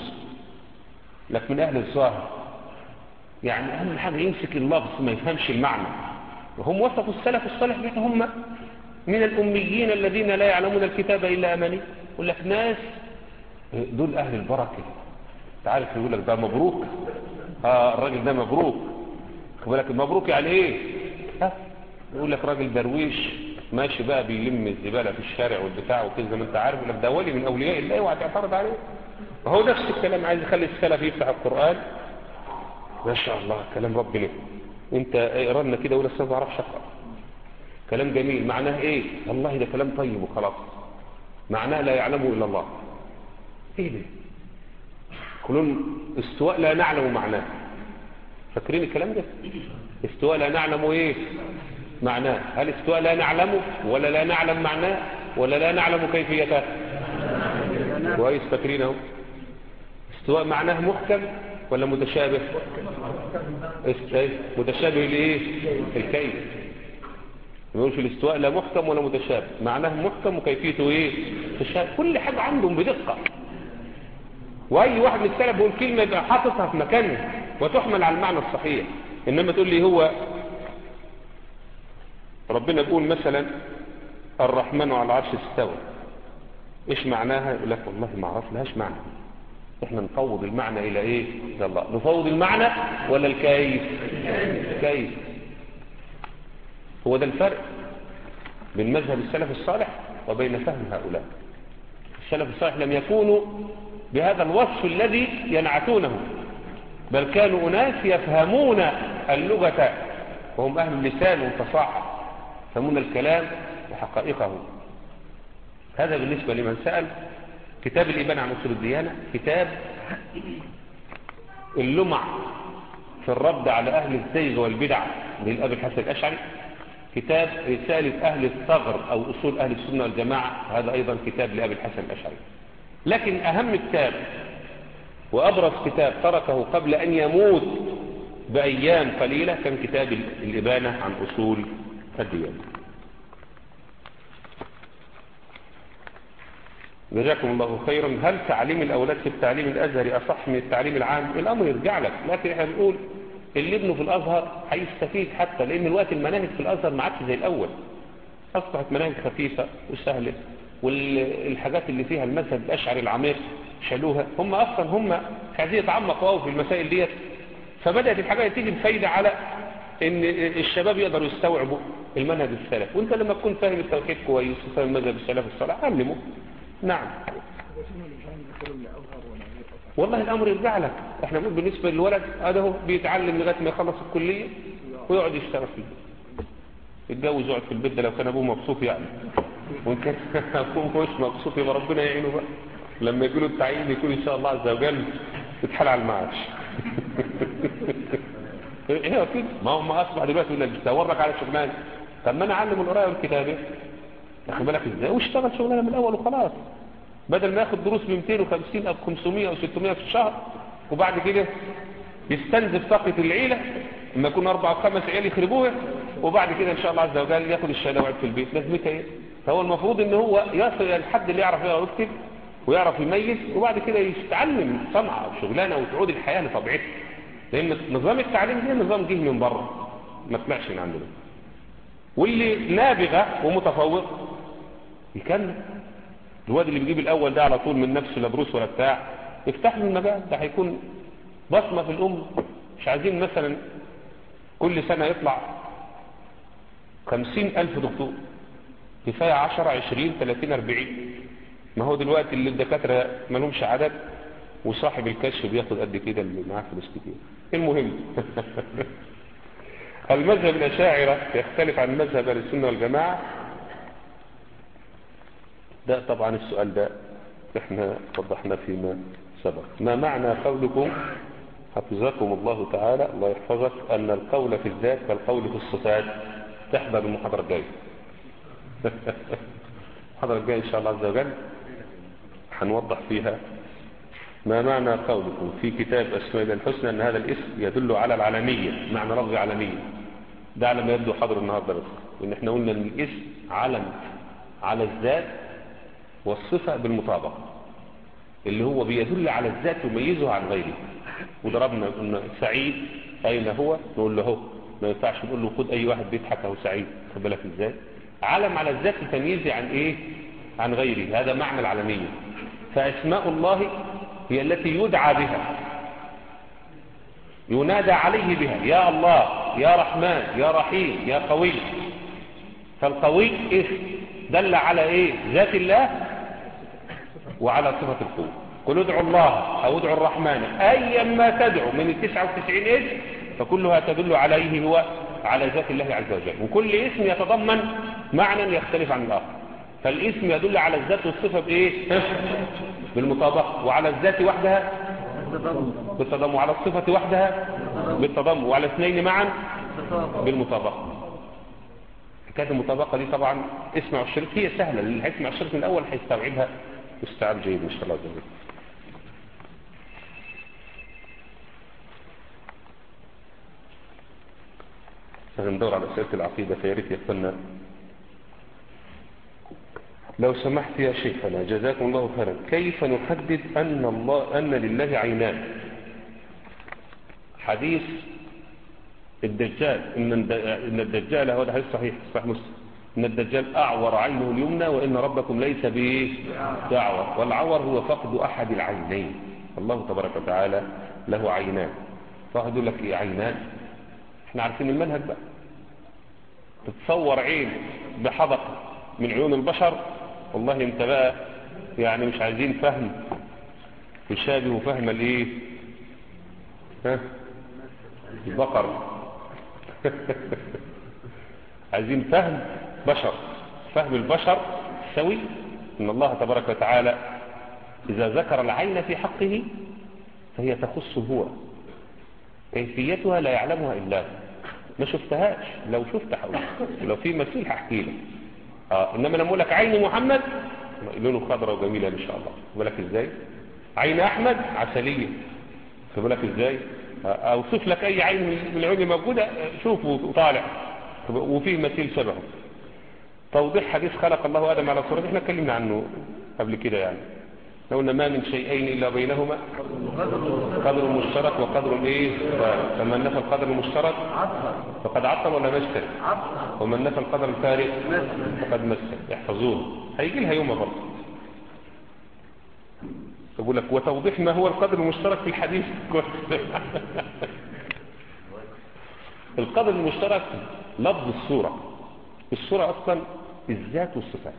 لكن من أهل الظاهر يعني أهم حاجة يمسك اللفظ ما يفهمش المعنى. وهم وصفوا السلف الصالح بهم من الأميين الذين لا يعلمون الكتاب إلا أماني. يقول لك ناس دول أهل البركة. تعرف يقول لك ده مبروك، آه الراجل ده مبروك. يقول لك مبروك يعني إيه؟ ها يقول لك راجل درويش ماشي بقى بيلم الزبالة في الشارع والبتاع وكذا زي ما أنت عارف. يقول لك ده ولي من أولياء الله وهتعترض عليه. وهو نفس الكلام عايز يخلي السلف يفتح القرآن ما شاء الله كلام ربنا. أنت اقرا لنا كده ولا ما بعرفش أقرأ. كلام جميل معناه ايه؟ والله ده كلام طيب وخلاص. معناه لا يعلمه الا الله. ايه ده؟ كلون استواء لا نعلم معناه. فاكرين الكلام ده؟ استواء لا نعلم ايه معناه. هل استواء لا نعلمه ولا لا نعلم معناه ولا لا نعلم كيفيته؟ كويس فاكرين اهو. استواء معناه محكم ولا متشابه؟ متشابه لايه؟ الكيف. يقول في الاستواء لا محكم ولا متشابه، معناه محكم وكيفيته ايه؟ تشابه. كل حاجه عندهم بدقه. واي واحد من السلف بيقول كلمه يبقى حاططها في مكانها وتحمل على المعنى الصحيح. انما تقول لي هو ربنا بيقول مثلا الرحمن على العرش استوى، ايش معناها؟ يقول لك والله ما اعرف لهاش معنى. احنا نفوض المعنى الى ايه؟ الى الله. نفوض المعنى ولا الكيف؟ الكيف. هو ده الفرق بين مذهب السلف الصالح وبين فهم هؤلاء. السلف الصالح لم يكونوا بهذا الوصف الذي ينعتونه، بل كانوا أناس يفهمون اللغة وهم أهل اللسان والفصاحة، يفهمون الكلام وحقائقه. هذا بالنسبة لمن سأل. كتاب الإبانة عن أصول الديانة كتاب اللمع في الرد على أهل الزيغ والبدع للأبي الحسن الأشعري. كتاب رسالة أهل الثغر أو أصول أهل السنة والجماعة، هذا أيضا كتاب لأبي الحسن الأشعري. لكن أهم كتاب وأبرز كتاب تركه قبل أن يموت بأيام قليلة كان كتاب الإبانة عن أصول الديانة. جزاكم الله خيرا. هل تعليم الأولاد في التعليم الأزهري أصح من التعليم العام؟ الأمر يرجع لك، لكن احنا بنقول اللي ابنه في الأزهر هيستفيد، حتى لأن الوقت المناهج في الأزهر ما عادش زي الأول. أصبحت مناهج خفيفة وسهلة، والحاجات اللي فيها المذهب الأشعري العميق شالوها. هم اصلا هم عايزين يتعمقوا قوي في المسائل ديت، فبدات الحاجه تيجي بفايده على ان الشباب يقدروا يستوعبوا المنهج السلف. وانت لما تكون فاهم التوحيد كويس وفاهم مذهب السلف الصالح علمه. نعم والله الامر يرجع لك. احنا بنقول بالنسبه للولد هذا هو بيتعلم لغايه ما يخلص الكليه ويقعد يشتغل في البيت، يتجوز يقعد في البيت ده لو كان ابوه مبسوط يعني، وان كان ابوه مش مبسوط يبقى ربنا يعينه بقى، لما يجي له التعيين يكون ان شاء الله عز وجل يتحال على المعاش. ايه كده، ما هو ما اصبح دلوقتي يقول لك بتدورك على شغلانه، طب ما انا اعلم القرايه والكتابه واخد بالك ازاي واشتغل شغلانه من الاول وخلاص، بدل ما ياخد دروس ب مئتين وخمسين او خمسمائة او ستمائة في الشهر وبعد كده يستنزف طاقه العيله لما يكون اربع او خمس عيال يخربوها، وبعد كده ان شاء الله عز وجل ياخد الشهاده ويقعد في البيت. لازمتها ايه؟ فهو المفروض ان هو يصل الى الحد اللي يعرف يقرا ويكتب ويعرف يميز، وبعد كده يتعلم صنعه او شغلانه وتعود الحياه لطبيعتها، لان نظام التعليم ده نظام جه من بره ما طلعش من عندنا. واللي نابغه ومتفوق يكمل. الواد اللي بيجيب الاول ده على طول من نفسه لا دروس ولا بتاع يفتح له المجال ده، هيكون بصمه في الامه. مش عايزين مثلا كل سنه يطلع خمسين الف دكتور، كفايه عشرة عشرين ثلاثين أربعين. ما هو دلوقتي اللي الدكاتره ما لهمش عدد وصاحب الكشف بياخد قد كده اللي معاه فلوس كتير. المهم المذهب الأشاعرة يختلف عن مذهب أهل السنة والجماعة. ده طبعا السؤال ده احنا وضحنا فيما سبق. ما معنى قولكم حفظكم الله تعالى الله يحفظك أن القول في الذات كالقول في الصفات؟ تحضر المحاضرة الجاية. المحاضرة الجاية إن شاء الله عز وجل هنوضح فيها ما معنى قولكم في كتاب أسماء الله الحسنى أن هذا الاسم يدل على العلمية، معنى لفظ علمية. ده على ما يبدو حاضر النهاردة بس، وإن احنا قلنا أن الاسم علم على الذات والصفة بالمطابقة، اللي هو بيدل على الذات يميزه عن غيره. وضربنا قلنا سعيد أين هو؟ نقول له هو، ما ينفعش نقول له خد أي واحد بيضحك أهو سعيد. خد بالك إزاي؟ علم على الذات تمييزه عن إيه؟ عن غيره. هذا معنى العلمية. فأسماء الله هي التي يدعى بها ينادى عليه بها، يا الله يا رحمن يا رحيم يا قوي. فالقوي اسم دل على ايه؟ ذات الله وعلى صفة القوة. قل ادعوا الله او ادعوا الرحمن ايا ما تدعو من التسعة وتسعين اسم فكلها تدل عليه هو على ذات الله عز وجل، وكل اسم يتضمن معنى يختلف عن الاخر. فالاسم يدل على الذات والصفة بايه؟ بالمطابقة، وعلى الذات وحدها بالتضمن، وعلى الصفة وحدها بالتضمن، وعلى اثنين معا بالمطابقة. حكاية المطابقة دي طبعا اسمع الشرك هي سهلة، اللي هيسمع الشرك من الأول هيستوعبها واستيعاب جيد إن شاء الله عز وجل. هندور على أسئلة العقيدة، فيا ريت يا لو سمحت يا شيخنا جزاكم الله خيرا، كيف نحدد أن الله أن لله عينان؟ حديث الدجال إن إن الدجال هو ده حديث صحيح صحيح مسلم، إن الدجال أعور عينه اليمنى وإن ربكم ليس بأعور، والعور هو فقد أحد العينين. الله تبارك وتعالى له عينان. فواحد يقول لك إيه عينان؟ إحنا عارفين المنهج بقى. تتصور عين بحدقة من عيون البشر؟ والله انت بقى يعني مش عايزين فهم يشابه فهم الايه ها البقر. عايزين فهم بشر، فهم البشر سوي. ان الله تبارك وتعالى اذا ذكر العين في حقه فهي تخصه هو، كيفيتها لا يعلمها الا هو. ما شفتهاش، لو شفت هقول، ولو في مثيل هحكي لك. اه انما لما اقول لك عين محمد لونه خضراء وجميله ان شاء الله، بالك ازاي؟ عين احمد عسليه، بالك ازاي؟ اوصف لك اي عين من العيون موجوده شوفه وطالع وفيه مثيل شبهه. توضيح حديث خلق الله ادم على صورته احنا اتكلمنا عنه قبل كده، يعني لو قلنا ما من شيئين الا بينهما قدر مشترك وقدر ايه؟ فمن نفى القدر المشترك فقد عطل ولا مثل، ومن نفى القدر الفارق فقد مثل. يحفظون هيجي لها يوم برضه. أقول لك وتوضيح ما هو القدر المشترك في الحديث. القدر المشترك لفظ الصورة. الصورة أصلا الذات والصفات.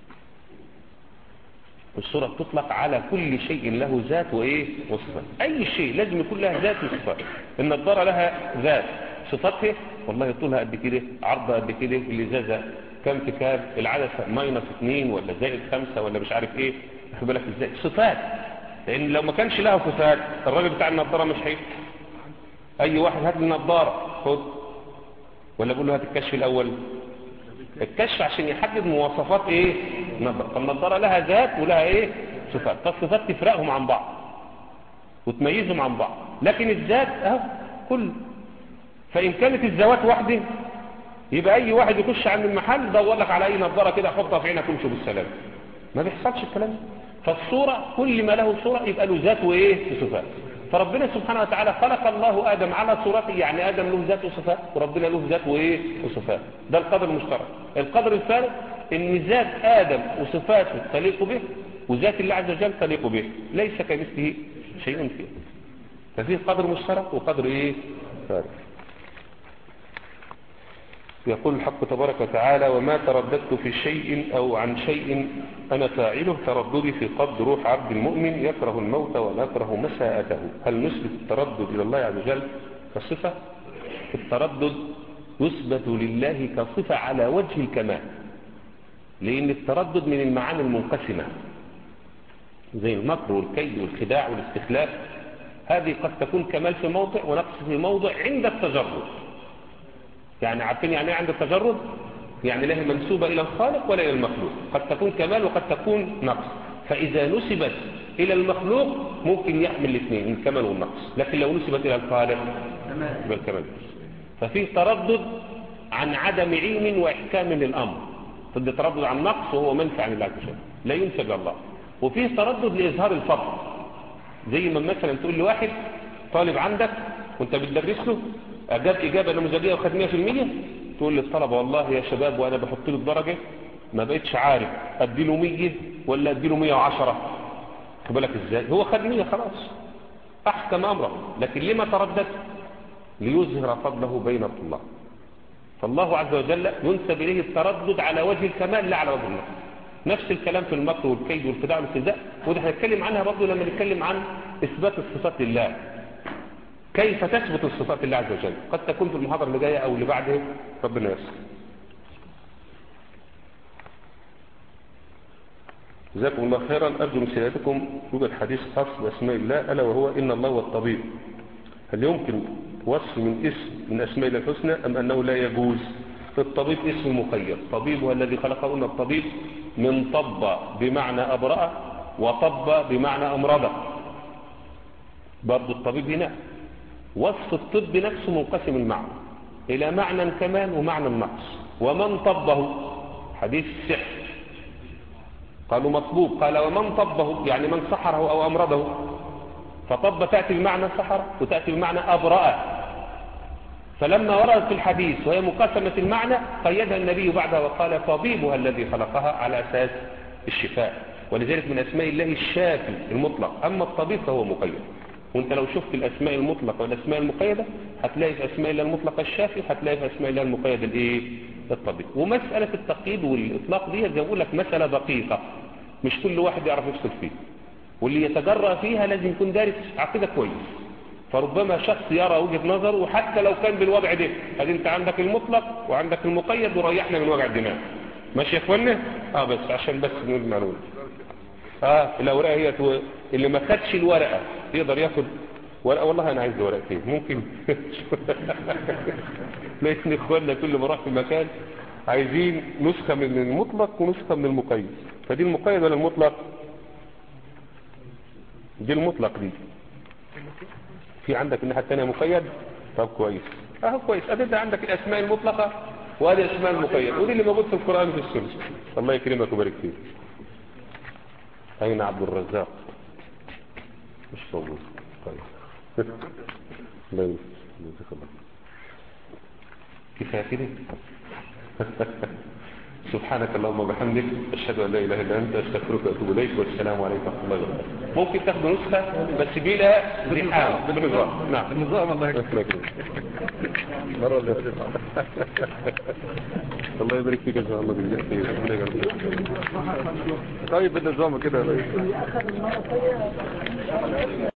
الصورة بتطلق على كل شيء له ذات وإيه وصفات. أي شيء لازم يكون لها ذات وصفات. النضارة لها ذات، صفاتها والله طولها قد كده، عرضها قد كده، الإزازة كم كام، العدسة ماينس اثنين ولا زائد خمسة ولا مش عارف إيه، واخد بالك إزاي؟ صفات. لأن لو ما كانش لها صفات الراجل بتاع النضارة مش هيك. أي واحد هات النضارة خد، ولا بقول له هات الكشف الأول. الكشف عشان يحدد مواصفات ايه النضاره. فالنضاره لها ذات ولها ايه صفات. فالصفات تفرقهم عن بعض وتميزهم عن بعض، لكن الذات اهو كل. فان كانت الذوات واحده يبقى اي واحد يخش عند المحل يدور لك على اي نضاره كده حطها في عينك وامشي بالسلام. ما بيحصلش الكلام. فالصوره كل ما له صوره يبقى له ذات وايه وصفات. فربنا سبحانه وتعالى خلق الله آدم على صورته، يعني آدم له ذات وصفات وربنا له ذات وإيه وصفات. ده القدر المشترك. القدر الفارق إن ذات آدم وصفاته تليق به وذات الله عز وجل تليق به، ليس كمثله شيء فيه. ففيه قدر مشترك وقدر إيه فارق. يقول الحق تبارك وتعالى وما ترددت في شيء أو عن شيء أنا فاعله ترددي في قبض روح عبد المؤمن يكره الموت ويكره مساءته. هل نثبت التردد إلى الله عز وجل كصفة؟ التردد يثبت لله كصفة على وجه الكمال، لأن التردد من المعاني المنقسمة زي المكر والكيد والخداع والاستخلاف. هذه قد تكون كمال في موضع ونقص في موضع عند التجرد. يعني عارفين يعني ايه عند التجرد؟ يعني لا هي منسوبة إلى الخالق ولا إلى المخلوق. قد تكون كمال وقد تكون نقص. فإذا نسبت إلى المخلوق ممكن يحمل الاثنين الكمال والنقص، لكن لو نسبت إلى الخالق يبقى الكمال. ففيه تردد عن عدم علم وإحكام للأمر، فده تردد عن نقص وهو منفع عن الله عز وجل لا ينسب إلى الله. وفيه تردد لإظهار الفضل، زي ما مثلا تقول لواحد طالب عندك وانت بتدرس له أجاب إجابة نموذجية وخد مية في المية، تقول للطلبة والله يا شباب وأنا بحط له الدرجة ما بقتش عارف أديله مية ولا أديله مية وعشرة. خد بالك إزاي؟ هو خد مية خلاص أحكم أمره، لكن لما تردد؟ ليظهر فضله بين الطلاب. فالله عز وجل ينسب إليه التردد على وجه الكمال لا على وجه النقص. نفس الكلام في المكر والكيد والخداع والاستهزاء، وده هنتكلم عنها برضه لما نتكلم عن إثبات الصفات لله. كيف تثبت الصفات لله عز وجل؟ قد تكون في المحاضرة اللي جاية أو اللي بعدها، ربنا يسر. جزاكم الله خيرا. أرجو من سيادتكم يوجد حديث خاص بأسماء الله ألا وهو إن الله هو الطبيب. هل يمكن وصف من اسم من أسماء الله الحسنى أم أنه لا يجوز؟ الطبيب اسم مقيد. طبيب هو الذي خلقه. إن الطبيب من طب بمعنى أبرأ وطب بمعنى أمرض. برضو الطبيب هنا وصف الطب نفسه منقسم المعنى إلى معنى كمال ومعنى النقص. ومن طبه حديث السحر قالوا مطبوب، قال ومن طبه يعني من سحره أو أمرضه. فطب تأتي بمعنى سحر وتأتي بمعنى أبرأ. فلما وردت في الحديث وهي مقسمة المعنى قيدها النبي بعدها وقال طبيبها الذي خلقها على أساس الشفاء. ولذلك من أسماء الله الشافي المطلق، أما الطبيب فهو مقيد. وانت لو شفت الأسماء المطلقة والأسماء المقيدة هتلاقي في أسماء الله المطلقة الشافي، هتلاقي في أسماء الله المقيدة الإيه؟ الطبيب. ومسألة التقييد والإطلاق دي زي ما أقول لك مسألة دقيقة، مش كل واحد يعرف يفصل فيه، واللي يتجرأ فيها لازم يكون دارس عقيدة كويس. فربما شخص يرى وجهة نظره وحتى لو كان بالوضع ده، هذه انت عندك المطلق وعندك المقيد وريحنا من وجع الدماغ. ماشي يا اخوانا؟ اه بس عشان بس نقول المعلومة. اه الأوراق هي تو... اللي ما خدش الورقة يقدر ياخد ورقة. والله انا عايز ورقتين ممكن. لكن اخواننا كل ما راح في مكان عايزين نسخة من المطلق ونسخة من المقيد. فدي المقيد ولا المطلق؟ دي المطلق. دي في عندك الناحية الثانية مقيد. طب كويس اهو كويس. ادي عندك الاسماء المطلقة وهذه الاسماء المقيد، ودي اللي موجود في القرآن وفي السنة. الله يكرمك ويبارك فيك. اين عبد الرزاق؟ مش موجود. طيب لا يوجد. كفاية كده. سبحانك اللهم وبحمدك أشهد أن لا إله إلا أنت أستغفرك وأتوب إليك والسلام عليكم ورحمة الله وبركاته. ممكن تاخدوا نسخة بس بلا زحام بالنظام. نعم بالنظام. الله يكرمك. مرة اللي فاتت. الله يبارك فيك إن شاء الله بالجسد. طيب بالنظام كده.